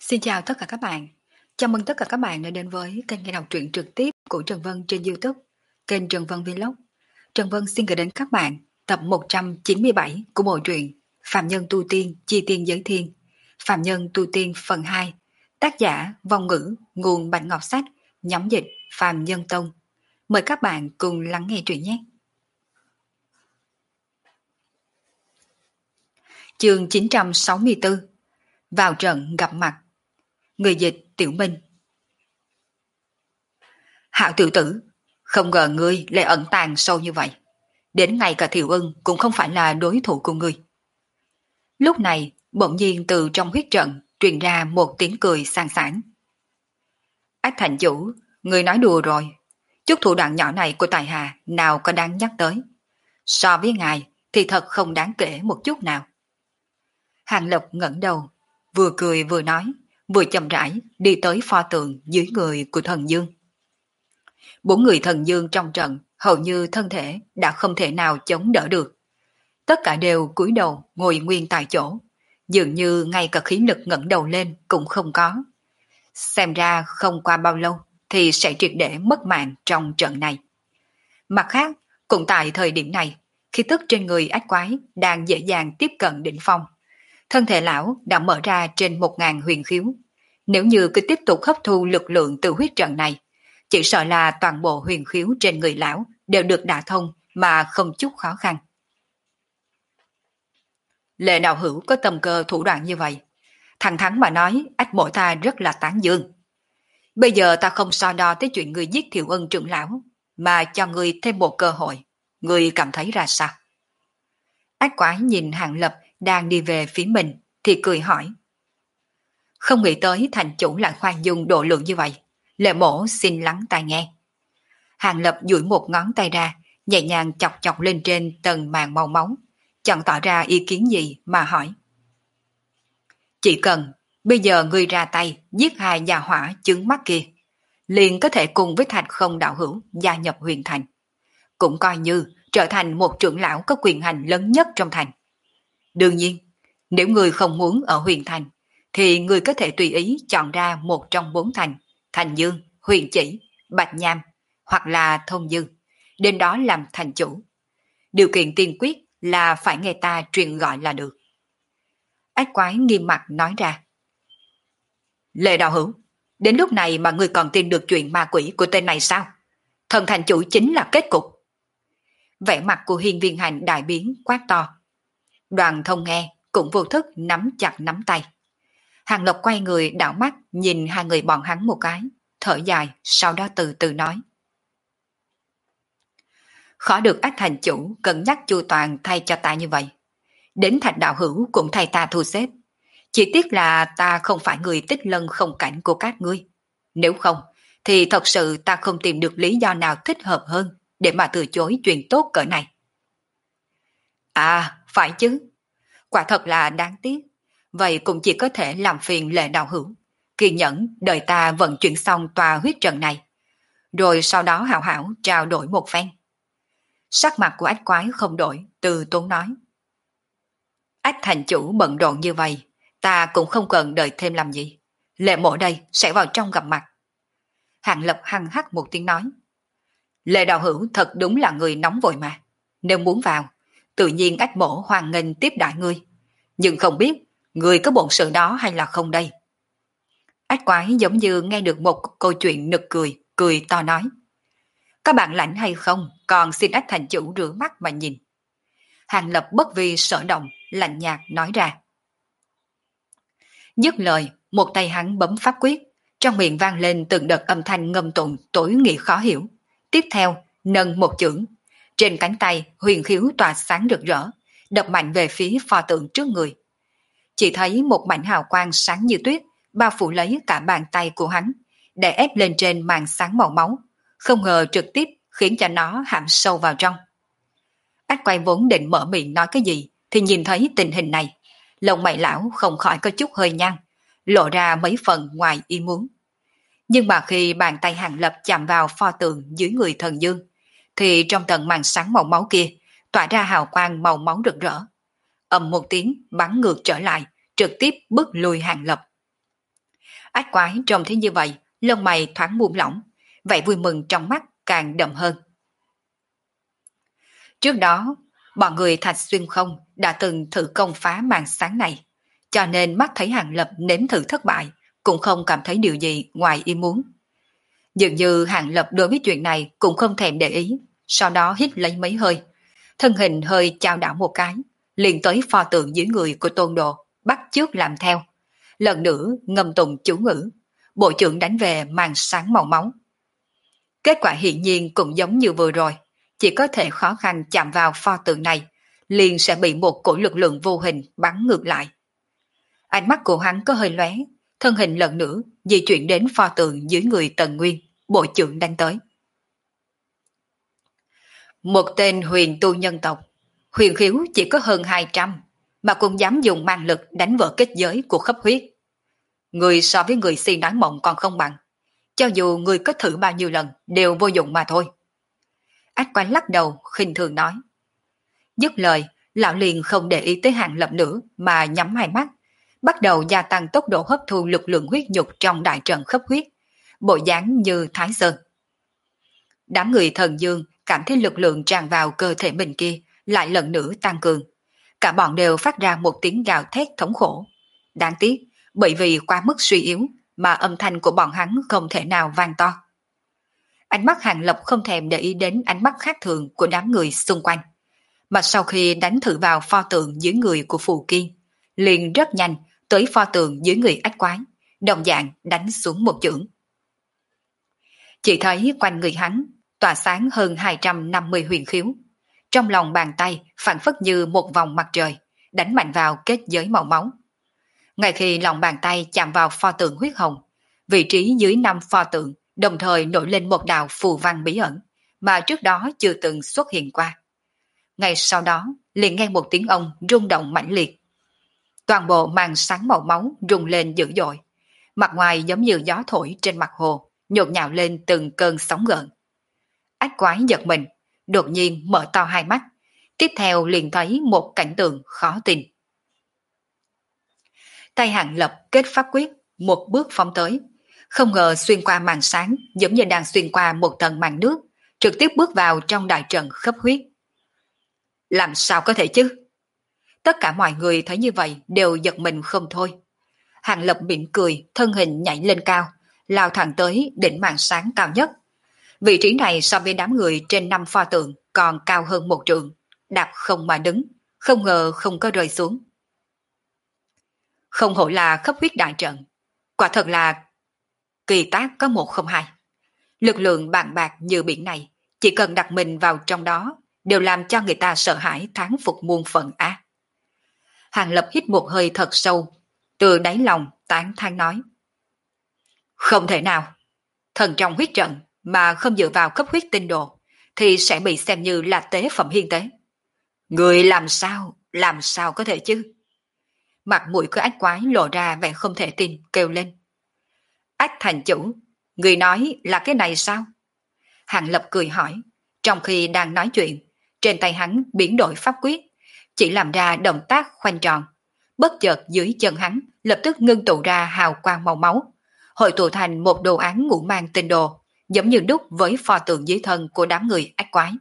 Xin chào tất cả các bạn. Chào mừng tất cả các bạn đã đến với kênh nghe đọc truyện trực tiếp của Trần Vân trên YouTube, kênh Trần Vân Vlog. Trần Vân xin gửi đến các bạn tập 197 của bộ truyện Phạm Nhân Tu Tiên Chi Tiên Giới Thiên, Phạm Nhân Tu Tiên phần 2, tác giả Vong Ngữ, nguồn Bạch Ngọc Sách, nhóm dịch Phạm Nhân Tông. Mời các bạn cùng lắng nghe truyện nhé. Chương 964. Vào trận gặp mặt. Người dịch Tiểu Minh. Hạo tiểu tử, không ngờ ngươi lại ẩn tàng sâu như vậy. Đến ngay cả Thiệu Ưng cũng không phải là đối thủ của ngươi. Lúc này, bỗng nhiên từ trong huyết trận truyền ra một tiếng cười sang sảng. Ách thành chủ, ngươi nói đùa rồi. Chút thủ đoạn nhỏ này của tài hà nào có đáng nhắc tới. So với ngài thì thật không đáng kể một chút nào. Hàng Lập ngẩng đầu, vừa cười vừa nói, vừa chậm rãi đi tới pho tượng dưới người của thần Dương. Bốn người thần dương trong trận hầu như thân thể đã không thể nào chống đỡ được. Tất cả đều cúi đầu ngồi nguyên tại chỗ, dường như ngay cả khí lực ngẩng đầu lên cũng không có. Xem ra không qua bao lâu thì sẽ triệt để mất mạng trong trận này. Mặt khác, cũng tại thời điểm này, khí tức trên người ách quái đang dễ dàng tiếp cận đỉnh phong. Thân thể lão đã mở ra trên 1000 huyền khiếu. Nếu như cứ tiếp tục hấp thu lực lượng từ huyết trận này, chỉ sợ là toàn bộ huyền khiếu trên người lão đều được đả thông mà không chút khó khăn. Lệ đạo hữu có tầm cơ thủ đoạn như vậy. Thẳng thắn mà nói, ách mộ ta rất là tán dương. Bây giờ ta không so đo tới chuyện người giết Thiệu Ân trưởng lão, mà cho người thêm một cơ hội. Người cảm thấy ra sao? Ách quái nhìn Hàng Lập đang đi về phía mình, thì cười hỏi. Không nghĩ tới thành chủ lại khoan dung độ lượng như vậy. Lệ mổ xin lắng tai nghe. Hàng Lập duỗi một ngón tay ra, nhẹ nhàng chọc chọc lên trên tầng màng màu máu, chẳng tỏ ra ý kiến gì mà hỏi. Chỉ cần bây giờ ngươi ra tay giết hai gia hỏa chứng mắt kia, liền có thể cùng với Thạch Không đạo hữu gia nhập huyền thành. Cũng coi như trở thành một trưởng lão có quyền hành lớn nhất trong thành. Đương nhiên, nếu ngươi không muốn ở huyền thành, thì ngươi có thể tùy ý chọn ra một trong 4 thành, Thành Dương, Huyền Chỉ, Bạch Nham hoặc là Thông Dương, đến đó làm thành chủ. Điều kiện tiên quyết là phải nghe ta truyền gọi là được. Ách quái nghiêm mặt nói ra. Lệ đạo hữu, đến lúc này mà ngươi còn tin được chuyện ma quỷ của tên này sao? Thần thành chủ chính là kết cục. Vẻ mặt của Hiên Viên Hành đại biến quát to. Đoàn Thông nghe cũng vô thức nắm chặt nắm tay. Hàng Lộc quay người đảo mắt nhìn hai người bọn hắn một cái, thở dài, sau đó từ từ nói. Khó được ách thành chủ cân nhắc chu toàn thay cho ta như vậy. Đến Thạch đạo hữu cũng thay ta thu xếp. Chỉ tiếc là ta không phải người tích lân không cảnh của các ngươi. Nếu không, thì thật sự ta không tìm được lý do nào thích hợp hơn để mà từ chối chuyện tốt cỡ này. À, phải chứ. Quả thật là đáng tiếc. Vậy cũng chỉ có thể làm phiền Lệ đạo hữu kiên nhẫn đợi ta vận chuyển xong tòa huyết trận này, rồi sau đó hảo hảo trao đổi một phen. Sắc mặt của ách quái không đổi, từ tốn nói. Ách thành chủ bận rộn như vậy, ta cũng không cần đợi thêm làm gì. Lệ mộ đây sẽ vào trong gặp mặt. Hàng Lập hăng hắc một tiếng nói. Lệ đạo hữu thật đúng là người nóng vội mà. Nếu muốn vào, tự nhiên ách mộ hoan nghênh tiếp đại ngươi. Nhưng không biết người có bổn sự đó hay là không đây? Ách quái giống như nghe được một câu chuyện nực cười, cười to nói. Các bạn lãnh hay không, còn xin ách thành chủ rửa mắt mà nhìn. Hàng Lập bất vi sở động, lạnh nhạt nói ra. Dứt lời, một tay hắn bấm pháp quyết, trong miệng vang lên từng đợt âm thanh ngâm tụng tối nghĩa khó hiểu. Tiếp theo, nâng một chưởng, trên cánh tay huyền khiếu tỏa sáng rực rỡ, đập mạnh về phía pho tượng trước người. Chỉ thấy một mảnh hào quang sáng như tuyết bao phủ lấy cả bàn tay của hắn, để ép lên trên màn sáng màu máu, không ngờ trực tiếp khiến cho nó hãm sâu vào trong. Ách quay vốn định mở miệng nói cái gì, thì nhìn thấy tình hình này, lông mày lão không khỏi có chút hơi nhăn, lộ ra mấy phần ngoài ý muốn. Nhưng mà khi bàn tay Hàng Lập chạm vào pho tượng dưới người thần Dương, thì trong tầng màn sáng màu máu kia tỏa ra hào quang màu máu rực rỡ. Ầm một tiếng bắn ngược trở lại, trực tiếp bức lùi Hàng Lập. Ác quái trông thấy như vậy, lông mày thoáng buông lỏng, vẻ vui mừng trong mắt càng đậm hơn. Trước đó, bọn người Thạch Xuyên Không đã từng thử công phá màn sáng này, cho nên mắt thấy Hàng Lập nếm thử thất bại, cũng không cảm thấy điều gì ngoài ý muốn. Dường như Hàng Lập đối với chuyện này cũng không thèm để ý, sau đó hít lấy mấy hơi, thân hình hơi chao đảo một cái, liền tới pho tượng dưới người của Tôn Đồ, bắt chước làm theo. Lần nữa ngâm tụng chú ngữ, bộ trưởng đánh về màn sáng màu máu. Kết quả hiển nhiên cũng giống như vừa rồi, chỉ có thể khó khăn chạm vào pho tượng này, liền sẽ bị một cổ lực lượng vô hình bắn ngược lại. Ánh mắt của hắn có hơi lóe, thân hình lần nữa di chuyển đến pho tượng dưới người Tần Nguyên, bộ trưởng đánh tới. Một tên huyền tu nhân tộc, huyền khiếu chỉ có hơn 200, mà cũng dám dùng mang lực đánh vỡ kết giới của khắp huyết. Người so với người si nói mộng còn không bằng, cho dù người có thử bao nhiêu lần đều vô dụng mà thôi. Ách Quán lắc đầu khinh thường nói. Dứt lời, lão liền không để ý tới Hàng Lập nữa mà nhắm hai mắt, bắt đầu gia tăng tốc độ hấp thu lực lượng huyết nhục trong đại trận khắp huyết, bộ dáng như Thái Sơn. Đám người Thần Dương cảm thấy lực lượng tràn vào cơ thể mình kia lại lần nữa tăng cường. Cả bọn đều phát ra một tiếng gào thét thống khổ. Đáng tiếc, bởi vì quá mức suy yếu mà âm thanh của bọn hắn không thể nào vang to. Ánh mắt Hàng Lập không thèm để ý đến ánh mắt khác thường của đám người xung quanh. Mà sau khi đánh thử vào pho tượng dưới người của Phù Kiên, liền rất nhanh tới pho tượng dưới người Ách Quái, đồng dạng đánh xuống một chưởng. Chỉ thấy quanh người hắn tỏa sáng hơn 250 huyền khiếu. Trong lòng bàn tay phản phất như một vòng mặt trời, đánh mạnh vào kết giới màu máu. Ngay khi lòng bàn tay chạm vào pho tượng huyết hồng, vị trí dưới 5 pho tượng đồng thời nổi lên một đạo phù văn bí ẩn, mà trước đó chưa từng xuất hiện qua. Ngay sau đó, liền nghe một tiếng ông rung động mãnh liệt. Toàn bộ màn sáng màu máu rung lên dữ dội, mặt ngoài giống như gió thổi trên mặt hồ, nhộn nhạo lên từng cơn sóng gợn. Ách Quái giật mình, đột nhiên mở to hai mắt, tiếp theo liền thấy một cảnh tượng khó tin. Tay Hàng Lập kết pháp quyết, một bước phóng tới, không ngờ xuyên qua màn sáng giống như đang xuyên qua một tầng màn nước, trực tiếp bước vào trong đại trận khắp huyết. Làm sao có thể chứ? Tất cả mọi người thấy như vậy đều giật mình không thôi. Hàng Lập mỉm cười, thân hình nhảy lên cao, lao thẳng tới đỉnh màn sáng cao nhất. Vị trí này so với đám người trên 5 pho tượng còn cao hơn một trượng, đạp không mà đứng, không ngờ không có rơi xuống. Không hổ là khắp huyết đại trận, quả thật là kỳ tác có một không hai. Lực lượng bàn bạc như biển này, chỉ cần đặt mình vào trong đó, đều làm cho người ta sợ hãi thán phục muôn phần á. Hàng Lập hít một hơi thật sâu, từ đáy lòng tán thán nói. Không thể nào, thần trong huyết trận mà không dựa vào cấp huyết tinh đồ, thì sẽ bị xem như là tế phẩm hiên tế. Người làm sao có thể chứ? Mặt mũi của Ách Quái lộ ra vẻ không thể tin, kêu lên. Ách thành chủ, người nói là cái này sao? Hàng Lập cười hỏi, trong khi đang nói chuyện, trên tay hắn biến đổi pháp quyết, chỉ làm ra động tác khoanh tròn. Bất chợt dưới chân hắn lập tức ngưng tụ ra hào quang màu máu, hội tụ thành một đồ án ngũ mang tinh đồ, giống như đúc với pho tượng dưới thân của đám người Ách Quái.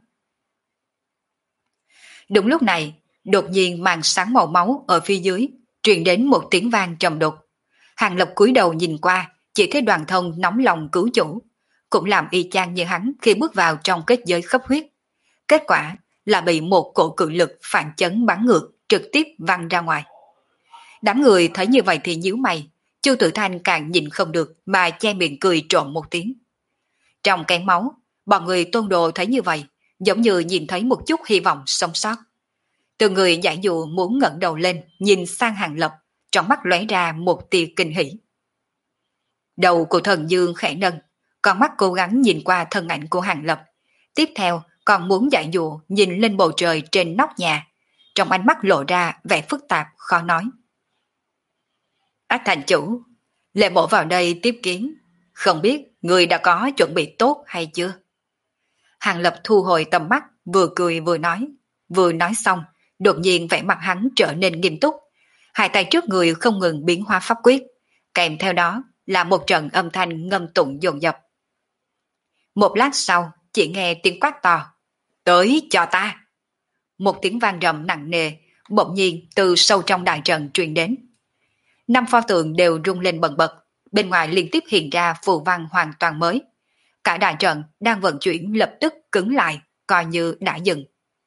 Đúng lúc này, đột nhiên màn sáng màu máu ở phía dưới truyền đến một tiếng vang trầm đục. Hàng Lập cúi đầu nhìn qua, chỉ thấy Đoàn Thông nóng lòng cứu chủ, cũng làm y chang như hắn khi bước vào trong kết giới khắp huyết. Kết quả là bị một cổ cự lực phản chấn bắn ngược, trực tiếp văng ra ngoài. Đám người thấy như vậy thì nhíu mày, Chu Tử Thanh càng nhìn không được mà che miệng cười trộm một tiếng. Trong kén máu, bọn người Tôn Đồ thấy như vậy, giống như nhìn thấy một chút hy vọng sống sót. Từ người giải dụ muốn ngẩng đầu lên, nhìn sang Hàng Lập, trong mắt lóe ra một tia kinh hỉ. Đầu của Thần Dương khẽ nâng, con mắt cố gắng nhìn qua thân ảnh của Hàng Lập. Tiếp theo, còn muốn giải dụ nhìn lên bầu trời trên nóc nhà, trong ánh mắt lộ ra vẻ phức tạp, khó nói. Ách thành chủ, Lệ Mộ vào đây tiếp kiến, không biết người đã có chuẩn bị tốt hay chưa? Hàng Lập thu hồi tầm mắt, vừa cười vừa nói xong, đột nhiên vẻ mặt hắn trở nên nghiêm túc, hai tay trước người không ngừng biến hóa pháp quyết, kèm theo đó là một trận âm thanh ngâm tụng dồn dập. Một lát sau, chỉ nghe tiếng quát to. Tới cho ta! Một tiếng vang rầm nặng nề, bỗng nhiên từ sâu trong đại trận truyền đến. 5 pho tượng đều rung lên bần bật, bên ngoài liên tiếp hiện ra phù văn hoàn toàn mới. Cả đại trận đang vận chuyển lập tức cứng lại, coi như đã dừng.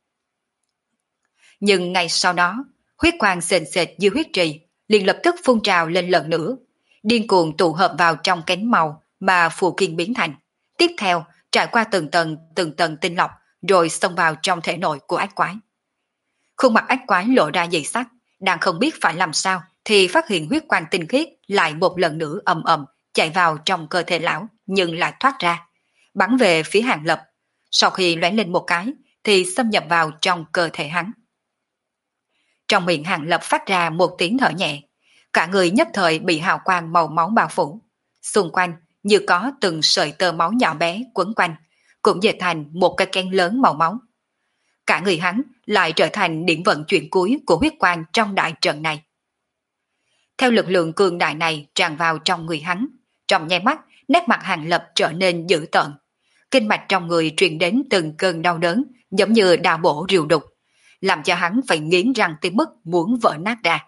Nhưng ngay sau đó, huyết quang sền sệt như huyết trì, liền lập tức phun trào lên lần nữa, điên cuồng tụ hợp vào trong cánh màu mà phù kiên biến thành. Tiếp theo, trải qua từng tầng tinh lọc, rồi xông vào trong thể nội của ác quái. Khuôn mặt ác quái lộ ra dị sắc, đang không biết phải làm sao, thì phát hiện huyết quang tinh khiết lại một lần nữa ầm ầm chạy vào trong cơ thể lão, nhưng lại thoát ra, bắn về phía Hàng Lập. Sau khi lóe lên một cái, thì xâm nhập vào trong cơ thể hắn. Trong miệng Hàng Lập phát ra một tiếng thở nhẹ, cả người nhất thời bị hào quang màu máu bao phủ. Xung quanh như có từng sợi tơ máu nhỏ bé quấn quanh, cũng dệt thành một cái kén lớn màu máu. Cả người hắn lại trở thành điểm vận chuyển cuối của huyết quang trong đại trận này. Theo lực lượng cường đại này tràn vào trong người hắn, trong nháy mắt, nét mặt Hàng Lập trở nên dữ tợn. Kinh mạch trong người truyền đến từng cơn đau đớn, giống như đào bổ rìu đục, làm cho hắn phải nghiến răng tới mức muốn vỡ nát ra.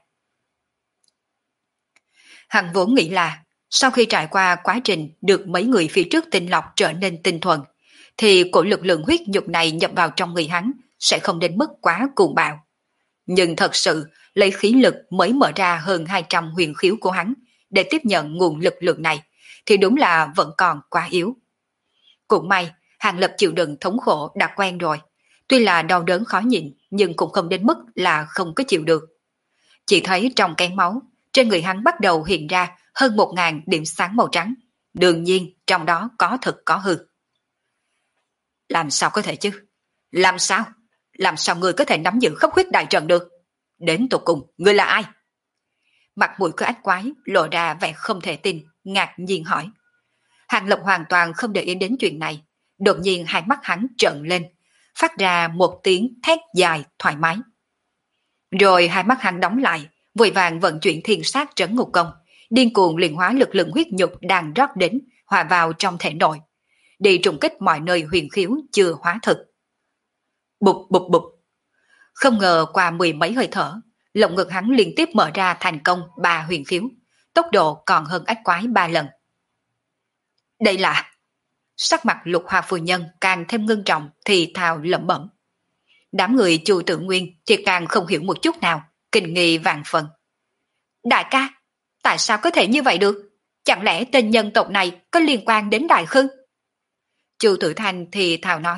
Hắn vốn nghĩ là, sau khi trải qua quá trình được mấy người phía trước tinh lọc trở nên tinh thuần, thì cổ lực lượng huyết nhục này nhập vào trong người hắn sẽ không đến mức quá cuồng bạo. Nhưng thật sự, lấy khí lực mới mở ra hơn 200 huyền khiếu của hắn để tiếp nhận nguồn lực lượng này, thì đúng là vẫn còn quá yếu. Cũng may, Hàng Lập chịu đựng thống khổ đã quen rồi. Tuy là đau đớn khó nhịn, nhưng cũng không đến mức là không có chịu được. Chỉ thấy trong cái máu, trên người hắn bắt đầu hiện ra hơn 1.000 điểm sáng màu trắng. Đương nhiên, trong đó có thực có hư. Làm sao có thể chứ? Làm sao? Làm sao người có thể nắm giữ khốc huyết đại trận được? Đến tột cùng, người là ai? Mặt mũi của ách quái lộ ra vẻ không thể tin, ngạc nhiên hỏi. Hàng Lập hoàn toàn không để ý đến chuyện này. Đột nhiên hai mắt hắn trợn lên, phát ra một tiếng thét dài thoải mái. Rồi hai mắt hắn đóng lại, vội vàng vận chuyển thiên sát trấn ngục công, điên cuồng luyện hóa lực lượng huyết nhục đang rót đến, hòa vào trong thể nội, đi trùng kích mọi nơi huyền khiếu chưa hóa thực. Bụp bụp bụp. Không ngờ qua 10 mấy hơi thở, lồng ngực hắn liên tiếp mở ra thành công 3 huyền khiếu, tốc độ còn hơn ách quái 3 lần. Đây là... Sắc mặt Lục Hoa phu nhân càng thêm ngưng trọng thì thào lẩm bẩm. Đám người Chu Tự Nguyên thì càng không hiểu một chút nào, kinh nghi vạn phần. Đại ca, tại sao có thể như vậy được? Chẳng lẽ tên nhân tộc này có liên quan đến Đại Khư? Chu Tử Thanh thì thào nói.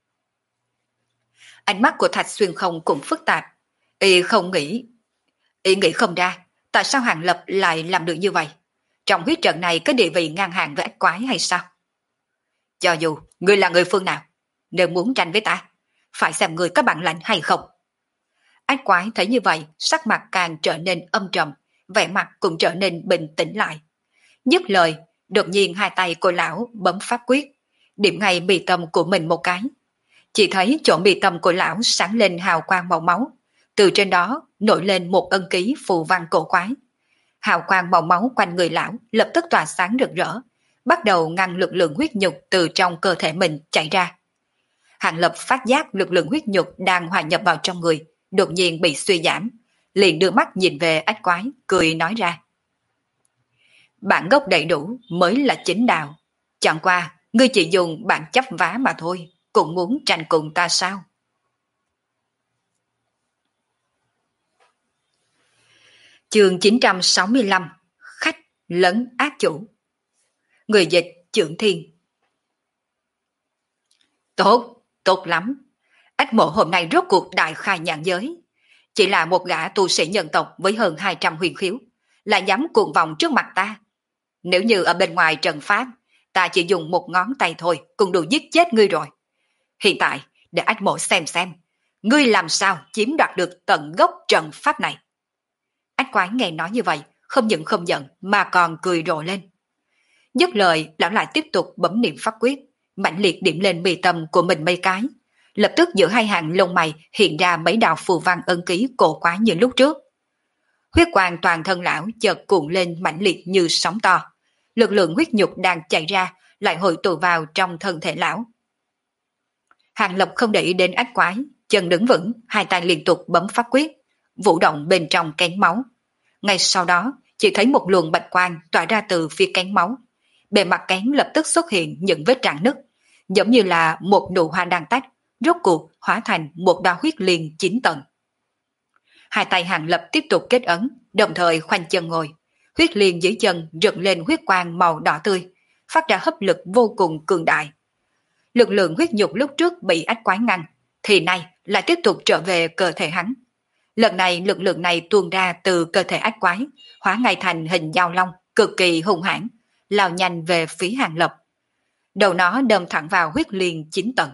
Ánh mắt của Thạch Xuyên Không cũng phức tạp. Y nghĩ không ra tại sao Hàng Lập lại làm được như vậy. Trong huyết trận này có địa vị ngang hàng với ách quái hay sao? Cho dù ngươi là người phương nào, nếu muốn tranh với ta, phải xem người có bản lãnh hay không. Ách quái thấy như vậy, sắc mặt càng trở nên âm trầm, vẻ mặt cũng trở nên bình tĩnh lại. Dứt lời, đột nhiên hai tay của lão bấm pháp quyết, điểm ngay mi tâm của mình một cái. Chỉ thấy chỗ mi tâm của lão sáng lên hào quang màu máu, từ trên đó nổi lên một ân ký phù văn cổ quái. Hào quang màu máu quanh người lão lập tức tỏa sáng rực rỡ, bắt đầu ngăn lực lượng huyết nhục từ trong cơ thể mình chạy ra. Hàng Lập phát giác lực lượng huyết nhục đang hòa nhập vào trong người, đột nhiên bị suy giảm, liền đưa mắt nhìn về ách quái, cười nói ra. Bản gốc đầy đủ mới là chính đạo, chẳng qua ngươi chỉ dùng bản chấp vá mà thôi, cũng muốn tranh cùng ta sao? Chương 965, khách lấn ác chủ. Người dịch Chưởng Thiên. Tốt, tốt lắm. Ách mộ hôm nay rốt cuộc đại khai nhãn giới. Chỉ là một gã tu sĩ nhân tộc với hơn 200 huyền khiếu, lại dám cuồng vọng trước mặt ta. Nếu như ở bên ngoài trận pháp, ta chỉ dùng một ngón tay thôi cũng đủ giết chết ngươi rồi. Hiện tại, để ách mộ xem, ngươi làm sao chiếm đoạt được tận gốc trận pháp này. Ách quái nghe nói như vậy, không những không giận mà còn cười rộ lên. Dứt lời, lão lại tiếp tục bấm niệm pháp quyết, mãnh liệt điểm lên mi tâm của mình mấy cái. Lập tức giữa hai hàng lông mày hiện ra mấy đạo phù văn ân ký cổ quái như lúc trước. Huyết quang toàn thân lão chợt cuộn lên mãnh liệt như sóng to, lực lượng huyết nhục đang chạy ra lại hội tụ vào trong thân thể lão. Hàng Lập không để ý đến ách quái, chân đứng vững, hai tay liên tục bấm pháp quyết, vũ động bên trong kén máu. Ngay sau đó, chỉ thấy một luồng bạch quang tỏa ra từ phía kén máu. Bề mặt kén lập tức xuất hiện những vết rạn nứt, giống như là một nụ hoa đang tách, rốt cuộc hóa thành một đóa huyết liên 9 tầng. Hai tay Hàng Lập tiếp tục kết ấn, đồng thời khoanh chân ngồi. Huyết liên dưới chân rực lên huyết quang màu đỏ tươi, phát ra hấp lực vô cùng cường đại. Lực lượng huyết nhục lúc trước bị ách quái ngăn, thì nay lại tiếp tục trở về cơ thể hắn. Lần này lực lượng này tuôn ra từ cơ thể ách quái, hóa ngay thành hình dao long, cực kỳ hung hãn, lao nhanh về phía Hàng Lập. Đầu nó đâm thẳng vào huyết liên 9 tầng.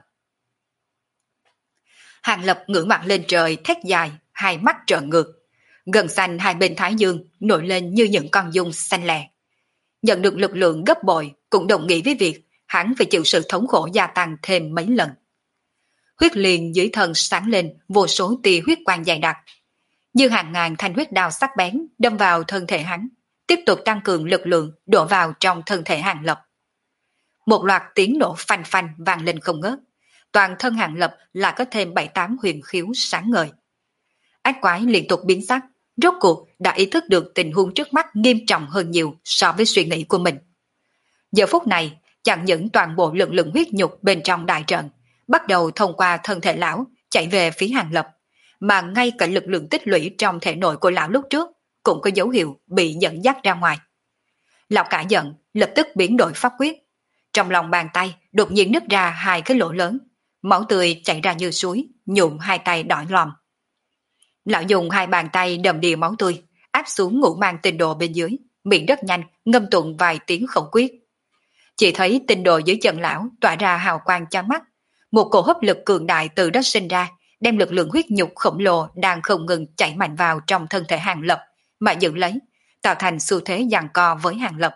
Hàng Lập ngửa mặt lên trời thét dài, hai mắt trợn ngược. Gần xanh hai bên thái dương nổi lên như những con dung xanh lè. Nhận được lực lượng gấp bội cũng đồng nghĩa với việc hắn phải chịu sự thống khổ gia tăng thêm mấy lần. Huyết liên dưới thân sáng lên vô số tia huyết quang dày đặc, như hàng ngàn thanh huyết đao sắc bén đâm vào thân thể hắn, tiếp tục tăng cường lực lượng đổ vào trong thân thể Hàng Lập. Một loạt tiếng nổ phanh phanh vang lên không ngớt, toàn thân Hàng Lập lại có thêm 7-8 huyền khiếu sáng ngời. Ác quái liên tục biến sắc, rốt cuộc đã ý thức được tình huống trước mắt nghiêm trọng hơn nhiều so với suy nghĩ của mình. Giờ phút này, chẳng những toàn bộ lực lượng huyết nhục bên trong đại trận bắt đầu thông qua thân thể lão chạy về phía Hàng Lập, mà ngay cả lực lượng tích lũy trong thể nội của lão lúc trước cũng có dấu hiệu bị dẫn dắt ra ngoài. Lão cả giận, lập tức biến đổi pháp quyết. Trong lòng bàn tay đột nhiên nứt ra hai cái lỗ lớn, máu tươi chảy ra như suối, nhuộm hai tay đỏ lòm. Lão dùng hai bàn tay đầm đìa máu tươi, áp xuống ngũ mang tinh đồ bên dưới, miệng rất nhanh ngâm tụng vài tiếng khẩu quyết. Chỉ thấy tinh đồ dưới chân lão tỏa ra hào quang chói mắt, một cổ hấp lực cường đại từ đó sinh ra, đem lực lượng huyết nhục khổng lồ đang không ngừng chảy mạnh vào trong thân thể Hàng Lập mà giữ lấy, tạo thành xu thế giằng co với Hàng Lập.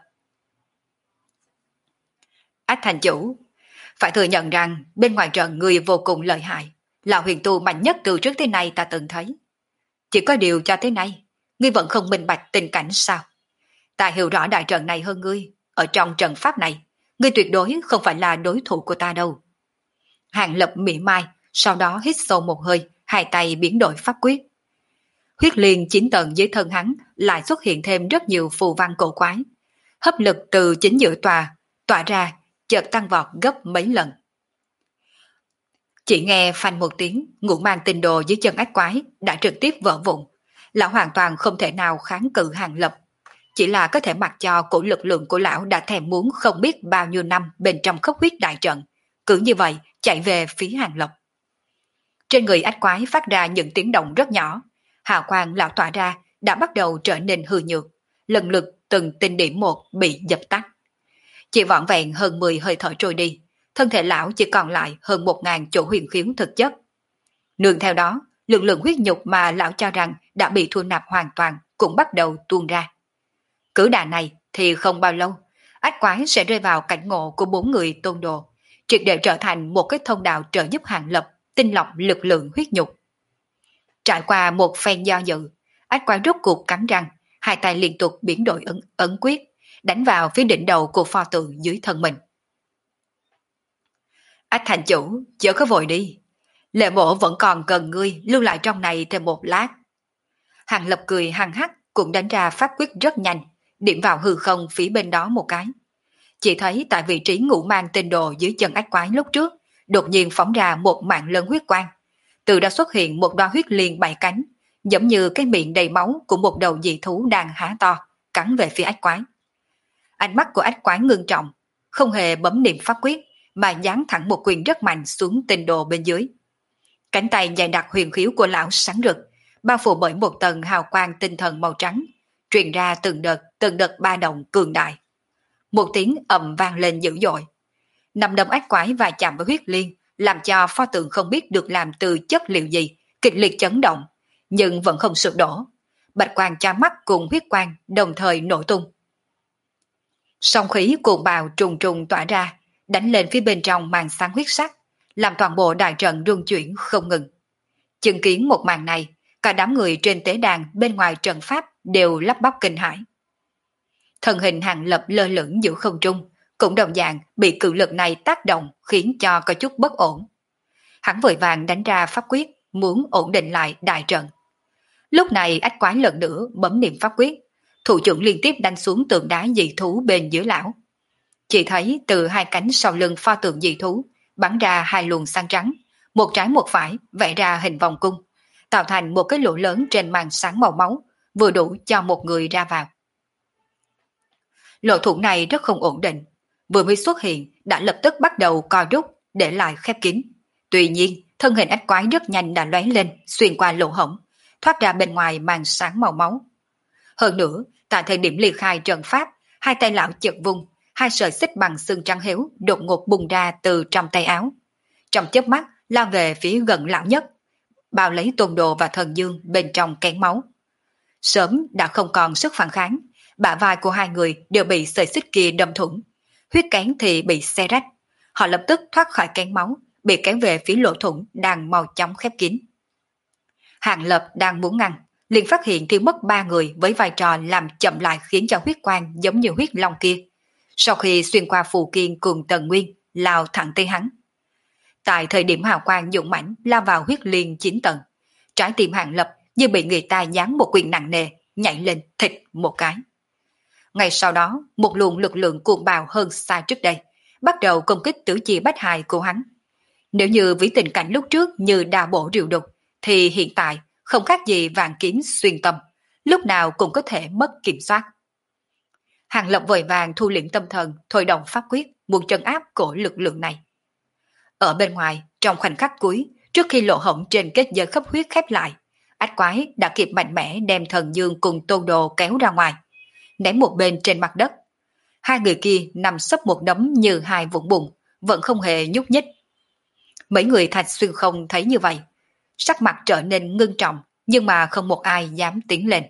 Ách thành chủ, phải thừa nhận rằng bên ngoài trận người vô cùng lợi hại, là huyền tu mạnh nhất từ trước tới nay ta từng thấy. Chỉ có điều cho tới nay, ngươi vẫn không minh bạch tình cảnh sao? Ta hiểu rõ đại trận này hơn ngươi, ở trong trận pháp này, ngươi tuyệt đối không phải là đối thủ của ta đâu. Hàng Lập mỉa mai, sau đó hít sâu một hơi, hai tay biến đổi pháp quyết. Huyết liên 9 tầng dưới thân hắn lại xuất hiện thêm rất nhiều phù văn cổ quái. Hấp lực từ chính giữa tỏa ra, chợt tăng vọt gấp mấy lần. Chỉ nghe phanh một tiếng, ngũ mang tinh đồ dưới chân ách quái đã trực tiếp vỡ vụn. Lão hoàn toàn không thể nào kháng cự Hàng Lập, chỉ là có thể mặc cho cổ lực lượng của lão đã thèm muốn không biết bao nhiêu năm bên trong khốc huyết đại trận, cứ như vậy chạy về phía Hàng Lập. Trên người ách quái phát ra những tiếng động rất nhỏ, hào quang lão tỏa ra đã bắt đầu trở nên hư nhược, lần lượt từng tinh điểm một bị dập tắt. Chỉ vỏn vẹn hơn 10 hơi thở trôi đi, thân thể lão chỉ còn lại hơn 1.000 chỗ huyền khiếu thực chất. Nương theo đó, lực lượng huyết nhục mà lão cho rằng đã bị thu nạp hoàn toàn cũng bắt đầu tuôn ra. Cứ đà này thì không bao lâu, ách quái sẽ rơi vào cảnh ngộ của 4 người tôn đồ, triệt để trở thành một cái thông đạo trợ giúp Hàng Lập tinh lọc lực lượng huyết nhục. Trải qua một phen do dự, ách quái rốt cuộc cắn răng, hai tay liên tục biến đổi ấn quyết, đánh vào phía đỉnh đầu của pho tượng dưới thân mình. Ách thành chủ, chớ có vội đi. Lệ mộ vẫn còn cần ngươi lưu lại trong này thêm một lát. Hàng Lập cười hăng hắc cũng đánh ra pháp quyết rất nhanh, điểm vào hư không phía bên đó một cái. Chỉ thấy tại vị trí ngũ mang tinh đồ dưới chân ách quái lúc trước, đột nhiên phóng ra một mạng lớn huyết quang. Từ đó xuất hiện một đóa huyết liên 7 cánh, giống như cái miệng đầy máu của một đầu dị thú đang há to, cắn về phía ách quái. Ánh mắt của ách quái ngưng trọng, không hề bấm niệm pháp quyết, mà giáng thẳng một quyền rất mạnh xuống tinh đồ bên dưới. Cánh tay dài đặc huyền khiếu của lão sáng rực, bao phủ bởi một tầng hào quang tinh thần màu trắng, truyền ra từng đợt ba động cường đại. Một tiếng ầm vang lên dữ dội. Năm đấm ách quái và chạm với huyết liên, làm cho pho tượng không biết được làm từ chất liệu gì, kịch liệt chấn động, nhưng vẫn không sụp đổ. Bạch quang cha mắt cùng huyết quang đồng thời nổ tung. Song khí cuồng bạo trùng trùng tỏa ra, đánh lên phía bên trong màn sáng huyết sắc, làm toàn bộ đại trận rung chuyển không ngừng. Chứng kiến một màn này, cả đám người trên tế đàn bên ngoài trận pháp đều lắp bắp kinh hãi. Thân hình Hàng Lập lơ lửng giữa không trung, cũng đồng dạng bị cự lực này tác động khiến cho có chút bất ổn. Hắn vội vàng đánh ra pháp quyết, muốn ổn định lại đại trận. Lúc này ách quái lần nữa bấm niệm pháp quyết, thủ trưởng liên tiếp đánh xuống tượng đá dị thú bên dưới lão. Chỉ thấy từ hai cánh sau lưng pho tượng dị thú bắn ra hai luồng sáng trắng, một trái một phải vẽ ra hình vòng cung, tạo thành một cái lỗ lớn trên màn sáng màu máu, vừa đủ cho một người ra vào. Lỗ thủ này rất không ổn định, vừa mới xuất hiện đã lập tức bắt đầu co rút để lại khép kín. Tuy nhiên, thân hình ách quái rất nhanh đã lóe lên, xuyên qua lỗ hổng, thoát ra bên ngoài màn sáng màu máu. Hơn nữa, tại thời điểm ly khai trận pháp, hai tay lão chợt vung, hai sợi xích bằng xương trắng héo đột ngột bùng ra từ trong tay áo. Trong chớp mắt lao về phía gần lão nhất, bao lấy Tôn Đồ và Thần Dương bên trong kén máu. Sớm đã không còn sức phản kháng, bả vai của hai người đều bị sợi xích kia đâm thủng, huyết kén thì bị xé rách. Họ lập tức thoát khỏi kén máu, bị kéo về phía lỗ thủng đang mau chóng khép kín. Hàng Lập đang muốn ngăn, liền phát hiện thiếu mất ba người với vai trò làm chậm lại khiến cho huyết quang giống như huyết long kia. Sau khi xuyên qua phù kiên cùng Tần Nguyên, lao thẳng tới hắn. Tại thời điểm hào quang dũng mãnh lao vào huyết liên 9 tầng, trái tim Hàng Lập như bị người ta giáng một quyền nặng nề, nhảy lên thịt một cái. Ngay sau đó, một luồng lực lượng cuồng bạo hơn xa trước đây, bắt đầu công kích tứ chi bách hài của hắn. Nếu như với tình cảnh lúc trước như đào bổ rượu đục, thì hiện tại không khác gì vạn kiếm xuyên tâm, lúc nào cũng có thể mất kiểm soát. Hàng Lập vội vàng thu liễm tâm thần, thôi động pháp quyết, muốn trấn áp cổ lực lượng này. Ở bên ngoài, trong khoảnh khắc cuối, trước khi lỗ hổng trên kết giới khớp huyết khép lại, ách quái đã kịp mạnh mẽ đem Thần Dương cùng Tôn Đồ kéo ra ngoài, ném một bên trên mặt đất. Hai người kia nằm sấp một đống như hai vũng bùn, vẫn không hề nhúc nhích. Mấy người Thạch Xuyên không thấy như vậy, sắc mặt trở nên ngưng trọng, nhưng mà không một ai dám tiến lên.